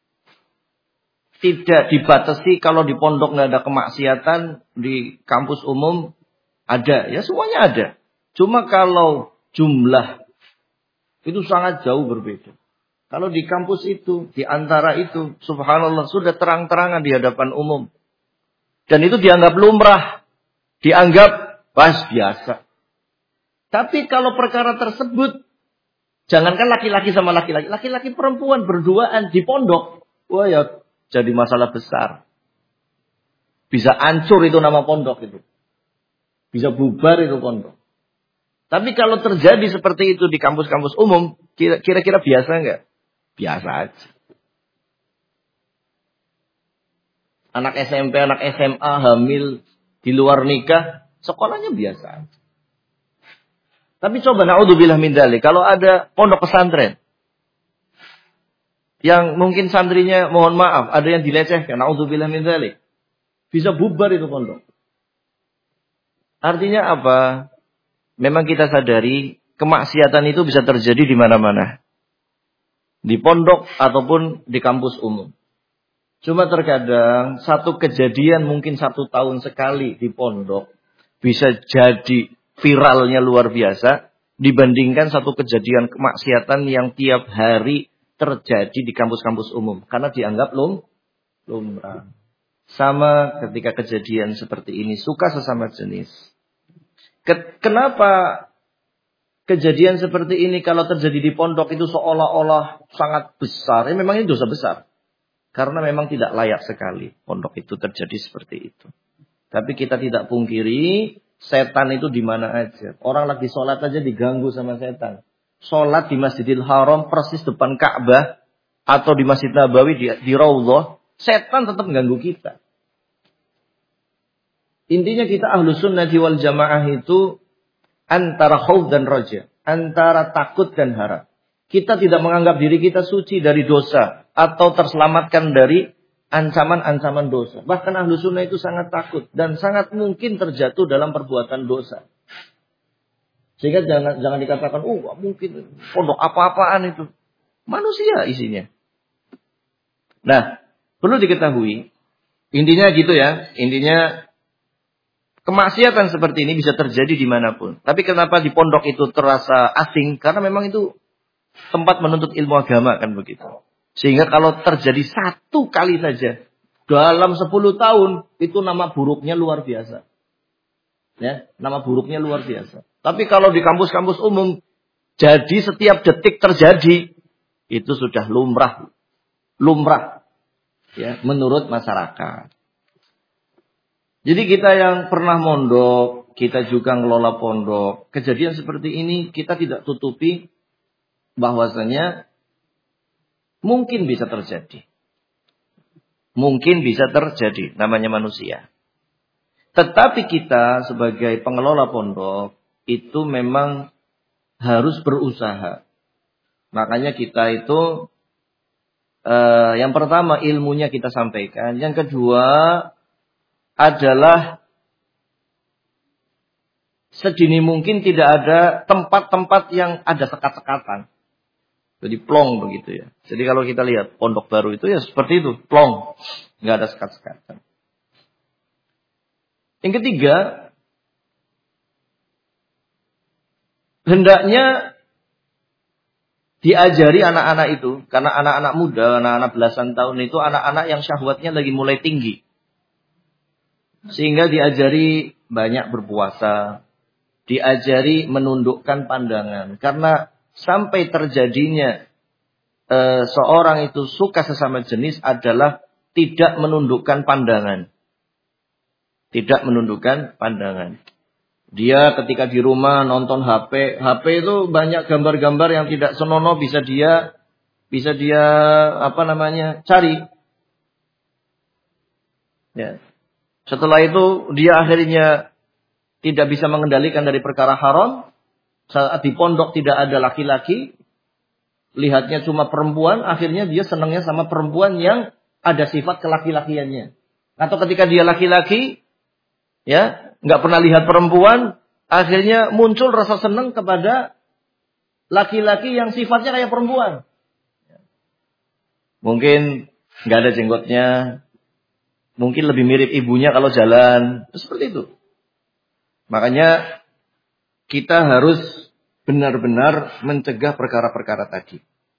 Speaker 1: dibatasi kalau di pondok nggak ada kemaksiatan, di kampus umum ada, ya semuanya ada. Cuma kalau jumlah itu sangat jauh berbeda. Kalau di kampus itu, di antara itu, subhanallah sudah terang-terangan di hadapan umum. Dan itu dianggap lumrah, dianggap biasa. Tapi kalau perkara tersebut, jangankan laki-laki sama laki-laki, laki-laki perempuan berduaan di pondok, wah ya jadi masalah besar. Bisa hancur itu nama pondok itu. Bisa bubar itu pondok. Tapi kalau terjadi seperti itu di kampus-kampus umum, kira-kira biasa nggak? Biasa aja. Anak SMP, anak SMA, hamil, di luar nikah, sekolahnya biasa aja. Tapi coba na'udzubillah min dzalik, kalau ada pondok pesantren yang mungkin santrinya mohon maaf, ada yang dilecehkan, na'udzubillah min dzalik. Bisa bubar itu pondok. Artinya apa? Memang kita sadari kemaksiatan itu bisa terjadi di mana-mana. Di pondok ataupun di kampus umum. Cuma terkadang satu kejadian mungkin 1 tahun sekali di pondok bisa jadi viralnya luar biasa dibandingkan satu kejadian kemaksiatan yang tiap hari terjadi di kampus-kampus umum. Karena dianggap lumrah. Sama ketika kejadian seperti ini, suka sesama jenis. Kenapa kejadian seperti ini kalau terjadi di pondok itu seolah-olah sangat besar? Memang ini dosa besar. Karena memang tidak layak sekali pondok itu terjadi seperti itu. Tapi kita tidak pungkiri, setan itu di mana aja. Orang lagi sholat aja diganggu sama setan. Sholat di Masjidil Haram persis depan Ka'bah atau di Masjid Nabawi di Raudhah, setan tetap mengganggu kita. Intinya kita Ahlus Sunnah wal Jamaah itu antara khauf dan raja, antara takut dan harap. Kita tidak menganggap diri kita suci dari dosa atau terselamatkan dari ancaman-ancaman dosa. Bahkan ahlu sunnah itu sangat takut dan sangat mungkin terjatuh dalam perbuatan dosa. Sehingga jangan dikatakan, mungkin pondok apa-apaan itu. Manusia isinya. Nah, perlu diketahui, intinya gitu ya, intinya kemaksiatan seperti ini bisa terjadi dimanapun. Tapi kenapa di pondok itu terasa asing? Karena memang itu tempat menuntut ilmu agama kan begitu. Sehingga kalau terjadi satu kali saja dalam 10 tahun, itu nama buruknya luar biasa. Ya, nama buruknya luar biasa. Tapi kalau di kampus-kampus umum, jadi setiap detik terjadi, itu sudah lumrah. Lumrah. Ya, menurut masyarakat. Jadi kita yang pernah mondok, kita juga ngelola pondok, kejadian seperti ini kita tidak tutupi bahwasanya mungkin bisa terjadi. Mungkin bisa terjadi, namanya manusia. Tetapi kita sebagai pengelola pondok, itu memang harus berusaha. Makanya kita itu, yang pertama ilmunya kita sampaikan. Yang kedua adalah sedini mungkin tidak ada tempat-tempat yang ada sekat-sekatan. Jadi plong begitu ya. Jadi kalau kita lihat pondok baru itu ya seperti itu, plong. Nggak ada sekat-sekatan. Yang ketiga, hendaknya diajari anak-anak itu. Karena anak-anak muda, anak-anak belasan tahun itu anak-anak yang syahwatnya lagi mulai tinggi. Sehingga diajari banyak berpuasa. Diajari menundukkan pandangan. Karena sampai terjadinya seorang itu suka sesama jenis adalah tidak menundukkan pandangan. Tidak menundukkan pandangan. Dia ketika di rumah nonton HP. HP itu banyak gambar-gambar yang tidak senonoh bisa dia cari. Ya. Setelah itu dia akhirnya tidak bisa mengendalikan dari perkara haram. Saat di pondok tidak ada laki-laki, lihatnya cuma perempuan, akhirnya dia senangnya sama perempuan yang ada sifat kelaki-lakiannya. Atau ketika dia laki-laki, ya, nggak pernah lihat perempuan, akhirnya muncul rasa senang kepada laki-laki yang sifatnya kayak perempuan. Mungkin nggak ada jenggotnya, mungkin lebih mirip ibunya kalau jalan, seperti itu. Makanya kita harus benar-benar mencegah perkara-perkara tadi.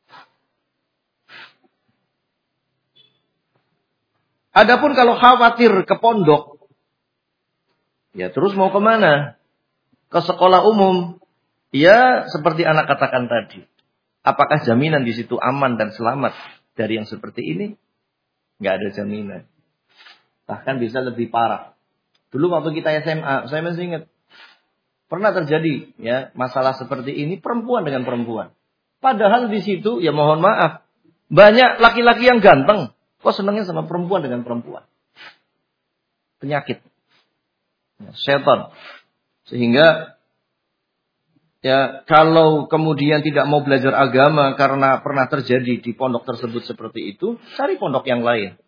Speaker 1: Adapun kalau khawatir ke pondok, ya terus mau kemana? Ke sekolah umum. Ya seperti anak katakan tadi. Apakah jaminan di situ aman dan selamat dari yang seperti ini? Nggak ada jaminan. Bahkan bisa lebih parah. Dulu waktu kita SMA, saya masih ingat. Pernah terjadi ya masalah seperti ini perempuan dengan perempuan. Padahal di situ ya mohon maaf banyak laki-laki yang ganteng. Kok senangnya sama perempuan dengan perempuan? Penyakit, ya, setan. Sehingga ya kalau kemudian tidak mau belajar agama karena pernah terjadi di pondok tersebut seperti itu, cari pondok yang lain.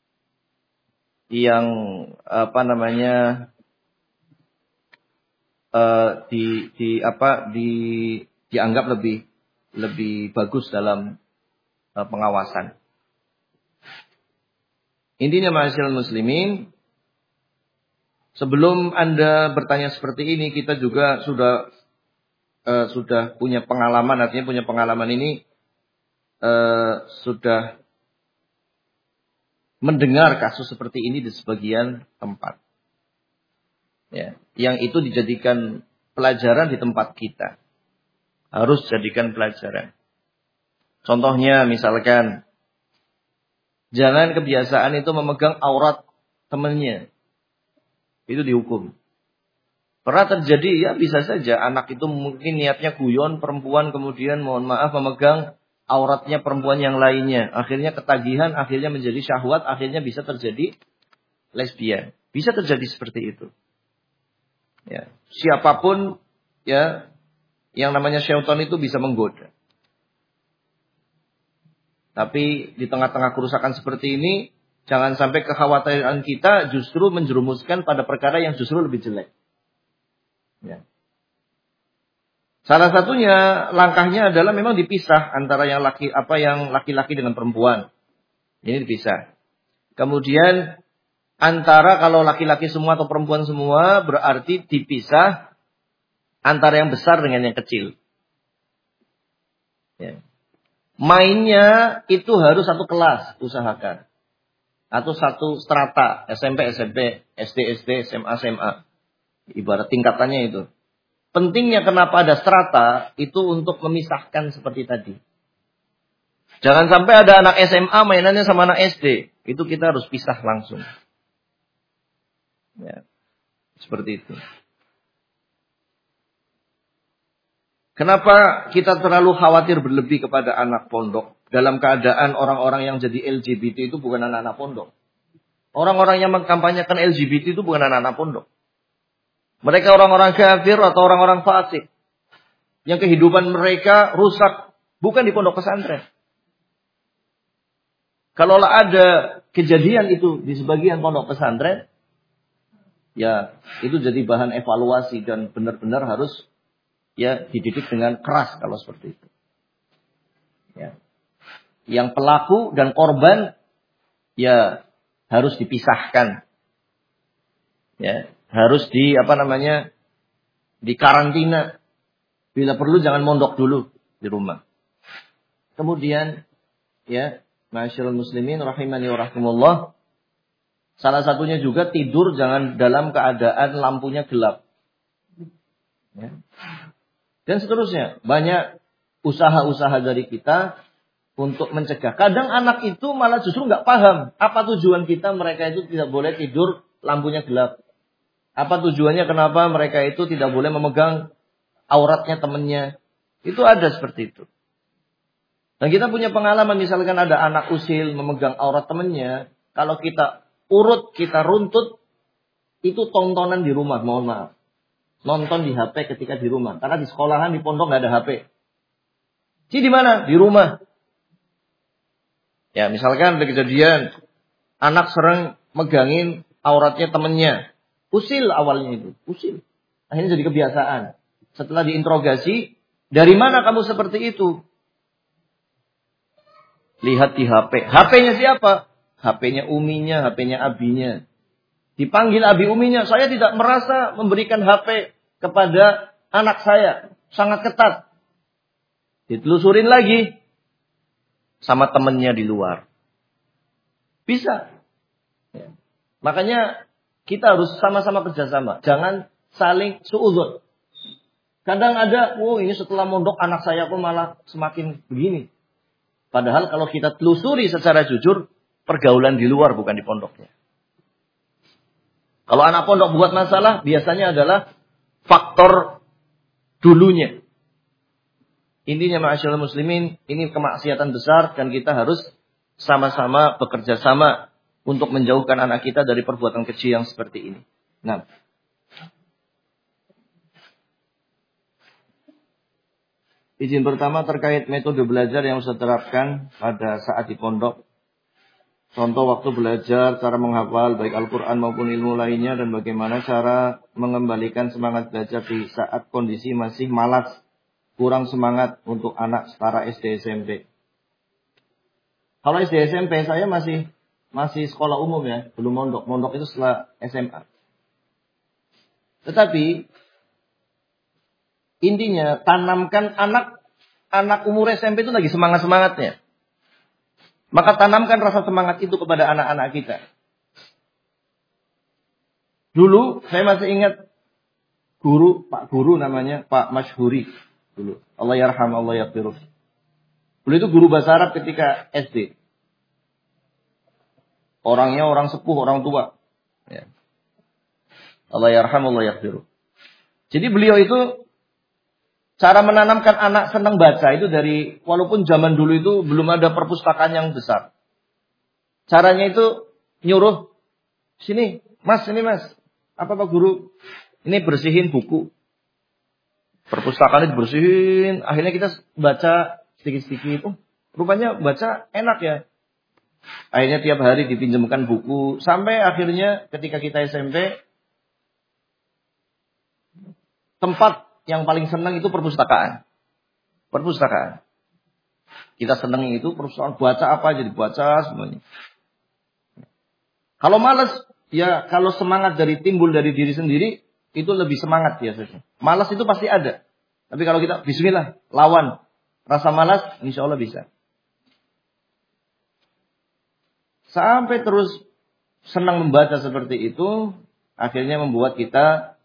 Speaker 1: Yang dianggap lebih bagus dalam pengawasan. Intinya ma'asyiral muslimin, sebelum Anda bertanya seperti ini, kita juga sudah punya pengalaman, artinya punya pengalaman ini sudah mendengar kasus seperti ini di sebagian tempat. Ya, yang itu dijadikan pelajaran di tempat kita. Harus jadikan pelajaran. Contohnya misalkan, jangan kebiasaan itu memegang aurat temannya. Itu dihukum. Pernah terjadi, ya bisa saja anak itu mungkin niatnya guyon perempuan, kemudian mohon maaf memegang auratnya perempuan yang lainnya. Akhirnya ketagihan, akhirnya menjadi syahwat, akhirnya bisa terjadi lesbian. Bisa terjadi seperti itu. Ya, siapapun ya yang namanya syaitan itu bisa menggoda. Tapi di tengah-tengah kerusakan seperti ini, Jangan sampai kekhawatiran kita justru menjerumuskan pada perkara yang justru lebih jelek. Ya. Salah satunya langkahnya adalah memang dipisah antara yang laki-laki dengan perempuan. Ini dipisah. Kemudian antara kalau laki-laki semua atau perempuan semua berarti dipisah antara yang besar dengan yang kecil. Ya. Mainnya itu harus satu kelas usahakan. Atau satu strata, SMP, SD, SMA. Ibarat tingkatannya itu. Pentingnya kenapa ada strata itu untuk memisahkan seperti tadi. Jangan sampai ada anak SMA mainannya sama anak SD. Itu kita harus pisah langsung. Ya, seperti itu. Kenapa kita terlalu khawatir berlebih kepada anak pondok? Dalam keadaan orang-orang yang jadi LGBT itu bukan anak-anak pondok. Orang-orang yang mengkampanyekan LGBT itu bukan anak-anak pondok. Mereka orang-orang kafir atau orang-orang fasik. Yang kehidupan mereka rusak. Bukan di pondok pesantren. Kalaulah ada kejadian itu di sebagian pondok pesantren. Ya itu jadi bahan evaluasi. Dan benar-benar harus ya dididik dengan keras kalau seperti itu. Ya. Yang pelaku dan korban ya harus dipisahkan. Ya. Harus dikarantina. Bila perlu jangan mondok dulu di rumah. Kemudian, ya, ma'asyiral muslimin rahimani wa rahimakumullah. Salah satunya juga tidur jangan dalam keadaan lampunya gelap. Ya. Dan seterusnya. Banyak usaha-usaha dari kita untuk mencegah. Kadang anak itu malah justru nggak paham. Apa tujuan kita mereka itu tidak boleh tidur lampunya gelap. Apa tujuannya kenapa mereka itu tidak boleh memegang auratnya temannya. Itu ada seperti itu. Dan kita punya pengalaman misalkan ada anak usil memegang aurat temannya. Kalau kita urut, kita runtut. Itu tontonan di rumah, mohon maaf. Nonton di HP ketika di rumah. Karena di sekolahan, di pondok nggak ada HP. Jadi di mana? Di rumah. Ya misalkan ada kejadian. Anak sering megangin auratnya temannya. Usil awalnya itu. Usil. Akhirnya jadi kebiasaan. Setelah diinterogasi. Dari mana kamu seperti itu? Lihat di HP. HP-nya siapa? HP-nya uminya, HP-nya abinya. Dipanggil abi uminya. Saya tidak merasa memberikan HP kepada anak saya. Sangat ketat. Ditelusurin lagi. Sama temennya di luar. Bisa. Ya. Makanya kita harus sama-sama kerjasama. Jangan saling suudzon. Kadang ada, ini setelah mondok anak saya pun malah semakin begini. Padahal kalau kita telusuri secara jujur, pergaulan di luar bukan di pondoknya. Kalau anak pondok buat masalah, biasanya adalah faktor dulunya. Intinya ma'asyiral muslimin, ini kemaksiatan besar dan kita harus sama-sama bekerja sama untuk menjauhkan anak kita dari perbuatan kecil yang seperti ini. Nah, izin pertama terkait metode belajar yang saya terapkan pada saat di pondok. Contoh waktu belajar, cara menghafal baik Al-Quran maupun ilmu lainnya dan bagaimana cara mengembalikan semangat belajar di saat kondisi masih malas, kurang semangat untuk anak setara SD SMP. Kalau SD SMP saya masih sekolah umum ya, belum mondok. Mondok itu setelah SMA. Tetapi intinya tanamkan anak umur SMP itu lagi semangat-semangatnya. Maka tanamkan rasa semangat itu kepada anak-anak kita. Dulu saya masih ingat Pak Guru namanya Pak Masyhuri dulu. Allah yarham, Allah yaghfirah. Beliau itu guru bahasa Arab ketika SD. Orangnya orang sepuh, orang tua. Ya. Allah yarham, Allah yaghfirah. Jadi beliau itu cara menanamkan anak senang baca itu dari, walaupun zaman dulu itu belum ada perpustakaan yang besar. Caranya itu nyuruh, sini mas, apa Pak Guru? Ini bersihin buku. Perpustakaan itu bersihin, akhirnya kita baca sedikit-sedikit. Oh, rupanya baca enak ya. Akhirnya tiap hari dipinjamkan buku. Sampai akhirnya ketika kita SMP, tempat yang paling senang itu perpustakaan. Perpustakaan. Kita senang itu perpustakaan, baca apa aja dibaca semuanya. Kalau malas, ya kalau semangat timbul dari diri sendiri, itu lebih semangat biasanya. Malas itu pasti ada. Tapi kalau kita bismillah, lawan rasa malas, insya Allah bisa. Sampai terus senang membaca seperti itu, akhirnya membuat kita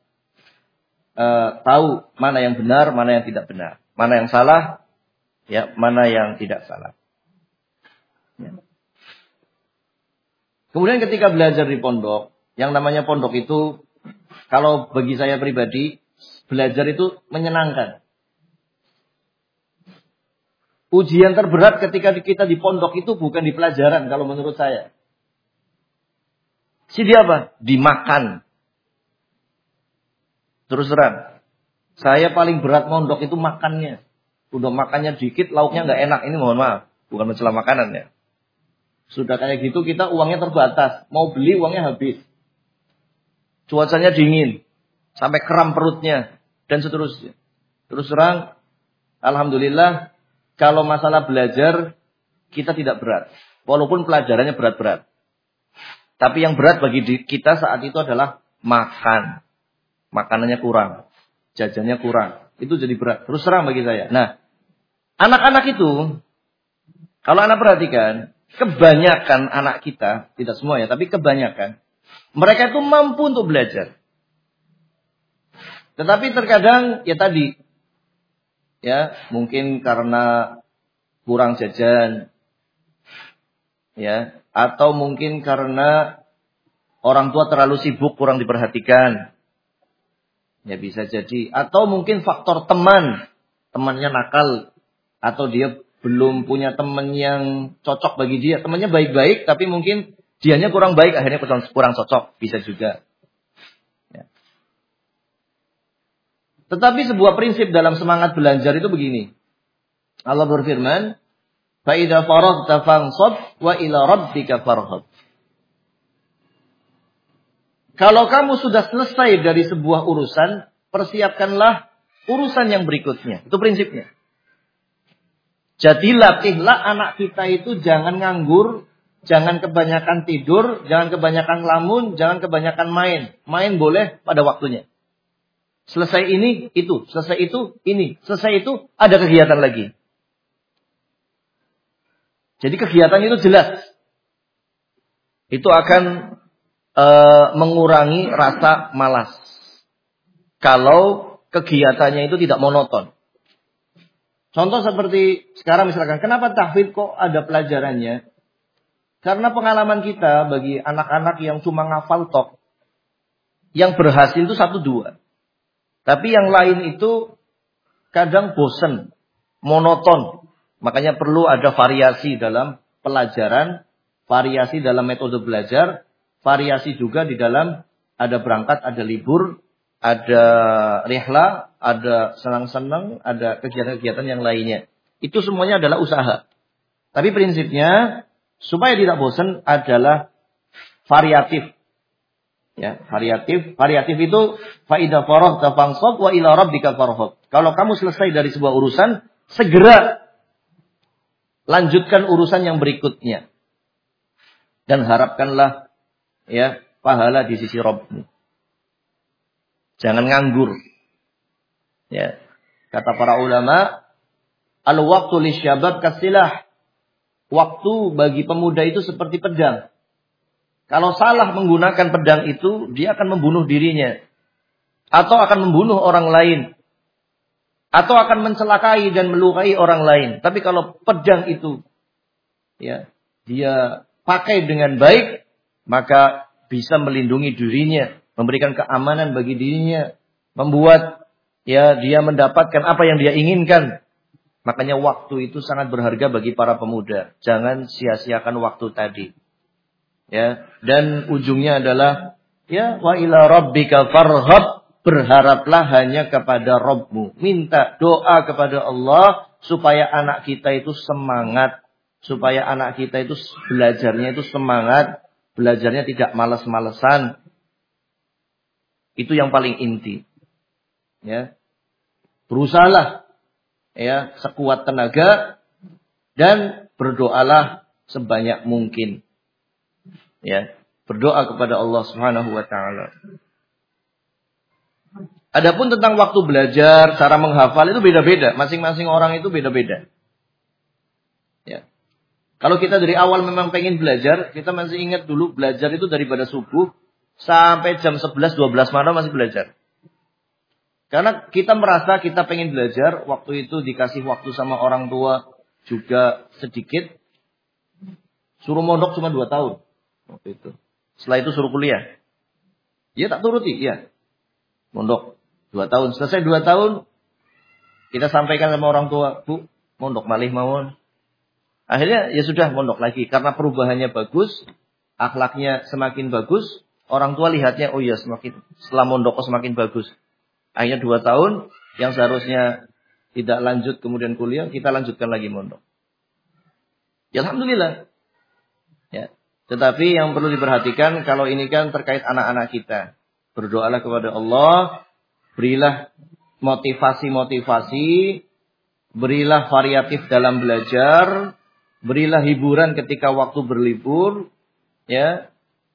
Speaker 1: tahu mana yang benar, mana yang tidak benar. Mana yang salah, ya mana yang tidak salah. Ya. Kemudian ketika belajar di pondok, yang namanya pondok itu, kalau bagi saya pribadi, belajar itu menyenangkan. Ujian terberat ketika kita di pondok itu bukan di pelajaran kalau menurut saya. Di apa? Dimakan. Terus terang. Saya paling berat mondok itu makannya. Udah makannya dikit, lauknya nggak enak. Ini mohon maaf. Bukan masalah makanan ya. Sudah kayak gitu kita uangnya terbatas. Mau beli uangnya habis. Cuacanya dingin. Sampai kram perutnya. Dan seterusnya. Terus terang. Alhamdulillah. Kalau masalah belajar. Kita tidak berat. Walaupun pelajarannya berat-berat. Tapi yang berat bagi kita saat itu adalah makan. Makanannya kurang. Jajannya kurang. Itu jadi berat. Terus terang bagi saya. Nah. Anak-anak itu. Kalau anak perhatikan. Kebanyakan anak kita, tidak semua ya, tapi kebanyakan, mereka itu mampu untuk belajar. Tetapi terkadang, ya tadi, ya mungkin karena kurang jajan, ya, atau mungkin karena orang tua terlalu sibuk, kurang diperhatikan, ya bisa jadi, atau mungkin faktor temannya nakal, atau dia belum punya teman yang cocok bagi dia. Temannya baik-baik, tapi mungkin dianya kurang baik, akhirnya kurang cocok. Bisa juga. Ya. Tetapi sebuah prinsip dalam semangat belajar itu begini. Allah berfirman, فَإِذَا فَرَغْتَ فَانْصَبْ وَإِلَى رَبِّكَ فَارْغَب. Kalau kamu sudah selesai dari sebuah urusan, persiapkanlah urusan yang berikutnya. Itu prinsipnya. Jadi latihlah anak kita itu jangan nganggur, jangan kebanyakan tidur, jangan kebanyakan lamun, jangan kebanyakan main. Main boleh pada waktunya. Selesai ini, itu. Selesai itu, ini. Selesai itu, ada kegiatan lagi. Jadi kegiatan itu jelas. Itu akan mengurangi rasa malas. Kalau kegiatannya itu tidak monoton. Contoh seperti sekarang misalkan, kenapa tahfidz kok ada pelajarannya? Karena pengalaman kita bagi anak-anak yang cuma ngafal tok, yang berhasil itu 1-2. Tapi yang lain itu kadang bosen, monoton. Makanya perlu ada variasi dalam pelajaran, variasi dalam metode belajar, variasi juga di dalam ada berangkat, ada libur, ada rihla, ada senang-senang, ada kegiatan-kegiatan yang lainnya. Itu semuanya adalah usaha. Tapi prinsipnya, supaya tidak bosan adalah variatif. Ya, variatif. Variatif itu, فَإِذَا فَرَغْتَ فَانْصَبْ وَإِلَى رَبِّكَ فَارْغَب. Kalau kamu selesai dari sebuah urusan, segera lanjutkan urusan yang berikutnya. Dan harapkanlah ya pahala di sisi Rabbmu. Jangan nganggur. Ya. Kata para ulama, al-waqtu lisyabab kasilah. Waktu bagi pemuda itu seperti pedang. Kalau salah menggunakan pedang itu, dia akan membunuh dirinya. Atau akan membunuh orang lain. Atau akan mencelakai dan melukai orang lain. Tapi kalau pedang itu, ya, dia pakai dengan baik, maka bisa melindungi dirinya. Memberikan keamanan bagi dirinya. Membuat ya dia mendapatkan apa yang dia inginkan. Makanya waktu itu sangat berharga bagi para pemuda. Jangan sia-siakan waktu tadi. Ya, dan ujungnya adalah ya wa ila rabbika farghab. Berharaplah hanya kepada Rabbmu. Minta doa kepada Allah supaya anak kita itu semangat. supaya anak kita itu belajarnya itu semangat, belajarnya tidak malas-malesan. Itu yang paling inti. Ya. Berusahalah ya sekuat tenaga dan berdoalah sebanyak mungkin. Ya, berdoa kepada Allah Subhanahu wa taala. Adapun tentang waktu belajar, cara menghafal itu beda-beda. Masing-masing orang itu beda-beda. Ya. Kalau kita dari awal memang pengen belajar, kita masih ingat dulu belajar itu daripada subuh sampai jam 11-12 malam masih belajar. Karena kita merasa kita pengen belajar, waktu itu dikasih waktu sama orang tua juga sedikit. Suruh mondok cuma 2 tahun. Waktu itu. Setelah itu suruh kuliah. Ya tak turuti, ya. Mondok 2 tahun. Selesai 2 tahun, kita sampaikan sama orang tua, Bu, mondok malih mawon. Akhirnya ya sudah mondok lagi. Karena perubahannya bagus, akhlaknya semakin bagus, orang tua lihatnya, oh iya semakin setelah mondok semakin bagus. Akhirnya 2 tahun, yang seharusnya tidak lanjut kemudian kuliah, kita lanjutkan lagi mondok. Ya alhamdulillah. Ya. Tetapi yang perlu diperhatikan, kalau ini kan terkait anak-anak kita. Berdoalah kepada Allah, berilah motivasi-motivasi, berilah variatif dalam belajar, berilah hiburan ketika waktu berlibur, ya,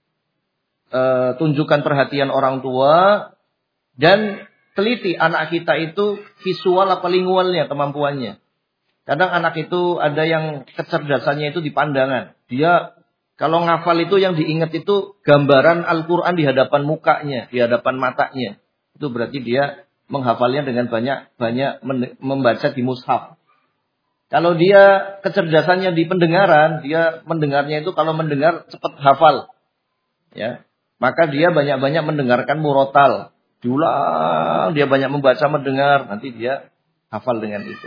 Speaker 1: tunjukkan perhatian orang tua, dan teliti anak kita itu visual apa lingualnya, kemampuannya. Kadang anak itu ada yang kecerdasannya itu di pandangan. Dia kalau ngafal itu yang diingat itu gambaran Al-Quran di hadapan mukanya, di hadapan matanya. Itu berarti dia menghafalnya dengan banyak membaca di mushaf. Kalau dia kecerdasannya di pendengaran, dia mendengarnya itu kalau mendengar cepat hafal. Ya, maka dia banyak-banyak mendengarkan murotal. Diulang, dia banyak membaca mendengar, nanti dia hafal dengan itu.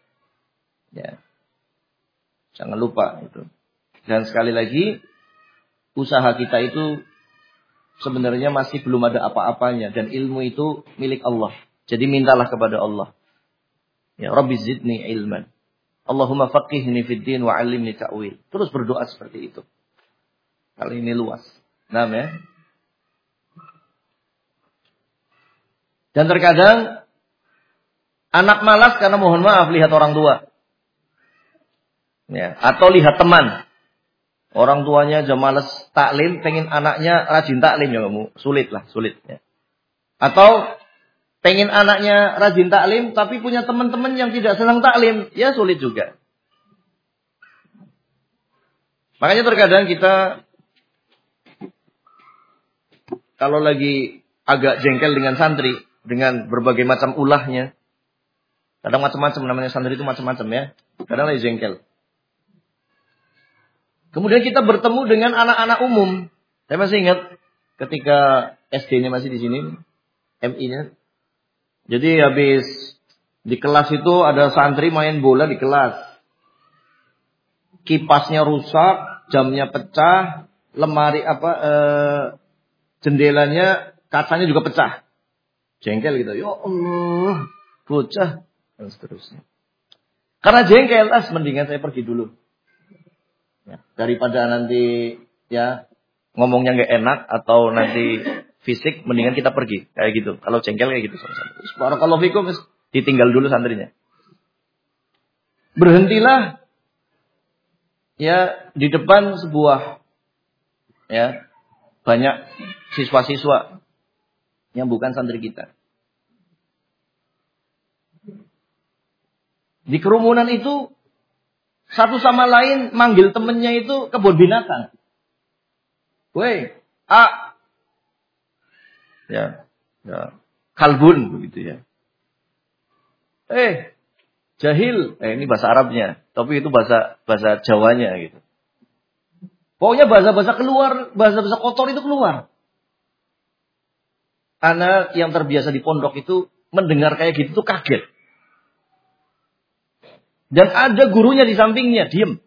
Speaker 1: Ya. Jangan lupa itu. Dan sekali lagi, usaha kita itu sebenarnya masih belum ada apa-apanya. Dan ilmu itu milik Allah. Jadi mintalah kepada Allah. Ya Rabbi zidni ilman. Allahumma faqihni fid din wa 'allimni ta'wil. Terus berdoa seperti itu. Kali ini luas. Nah, ya. Dan terkadang anak malas karena mohon maaf lihat orang tua. Ya, atau lihat teman. Orang tuanya aja malas taklim, pengen anaknya rajin taklim ya kamu. Sulit ya. Atau pengen anaknya rajin taklim tapi punya teman-teman yang tidak senang taklim, ya sulit juga. Makanya terkadang kita kalau lagi agak jengkel dengan santri, dengan berbagai macam ulahnya. Kadang macam-macam, namanya santri itu macam-macam ya. Kadang lagi jengkel. Kemudian kita bertemu dengan anak-anak umum. Saya masih ingat ketika SD-nya masih di sini, MI-nya. Jadi habis di kelas itu ada santri main bola di kelas. Kipasnya rusak, jamnya pecah, lemari jendelanya, kacanya juga pecah. Jengkel gitu. Ya Allah, bocah dan seterusnya. Karena jengkel, mendingan saya pergi dulu. Ya, daripada nanti ya ngomongnya nggak enak atau nanti fisik, mendingan kita pergi kayak gitu. Kalau jengkel kayak gitu sama-sama. Barakallahu fikum, ditinggal dulu santrinya. Berhentilah ya di depan sebuah ya banyak siswa-siswa yang bukan santri kita. Di kerumunan itu satu sama lain manggil temennya itu kebun binatang. Woi, A. Ya, kalbun begitu ya. Jahil. Ini bahasa Arabnya, tapi itu bahasa Jawanya gitu. Pokoknya bahasa-bahasa keluar, bahasa-bahasa kotor itu keluar. Anak yang terbiasa di pondok itu mendengar kayak gitu tuh kaget. Dan ada gurunya di sampingnya, diem.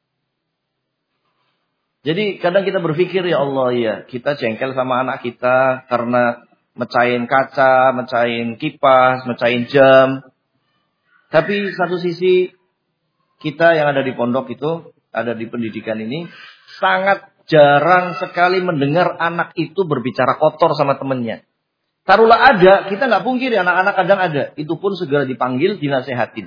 Speaker 1: Jadi kadang kita berpikir, ya Allah ya, kita jengkel sama anak kita karena mecahin kaca, mecahin kipas, mecahin jam. Tapi satu sisi kita yang ada di pondok itu ada di pendidikan ini, sangat jarang sekali mendengar anak itu berbicara kotor sama temannya. Taruhlah ada, kita nggak pungkiri anak-anak kadang ada. Itu pun segera dipanggil, dinasehatin.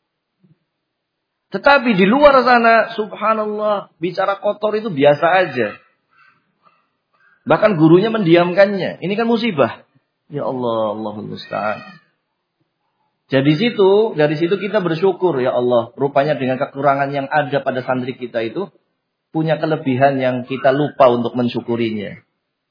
Speaker 1: Tetapi di luar sana, subhanallah, bicara kotor itu biasa aja. Bahkan gurunya mendiamkannya. Ini kan musibah. Ya Allah, Allahul Musta'an. Jadi dari situ kita bersyukur, ya Allah. Rupanya dengan kekurangan yang ada pada santri kita itu, punya kelebihan yang kita lupa untuk mensyukurinya.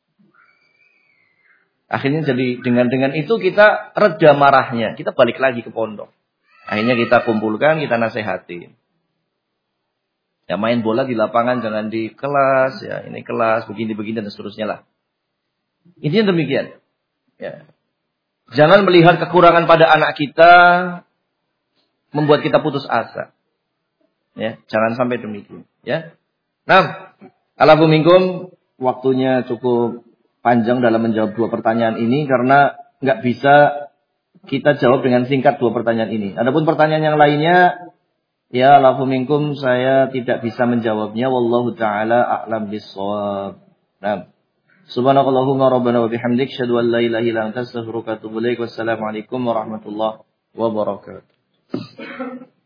Speaker 1: Akhirnya jadi dengan itu kita reda marahnya. Kita balik lagi ke pondok. Akhirnya kita kumpulkan, kita nasihati. Ya main bola di lapangan, jangan di kelas. Ya ini kelas, begini-begini dan seterusnya lah. Intinya demikian. Ya. Jangan melihat kekurangan pada anak kita membuat kita putus asa. Ya, jangan sampai demikian. Ya. Nah, alafu minkum, waktunya cukup panjang dalam menjawab 2 pertanyaan ini karena nggak bisa kita jawab dengan singkat 2 pertanyaan ini. Adapun pertanyaan yang lainnya, ya alafu minkum saya tidak bisa menjawabnya. Wallahu taala a'lam bissawab. Nah, subhanakallahumma rabbana wa bihamdik asyhadu an la ilaha illa anta astaghfiruka wa atubu ilaik. Wassalamualaikum warahmatullahi wabarakatuh.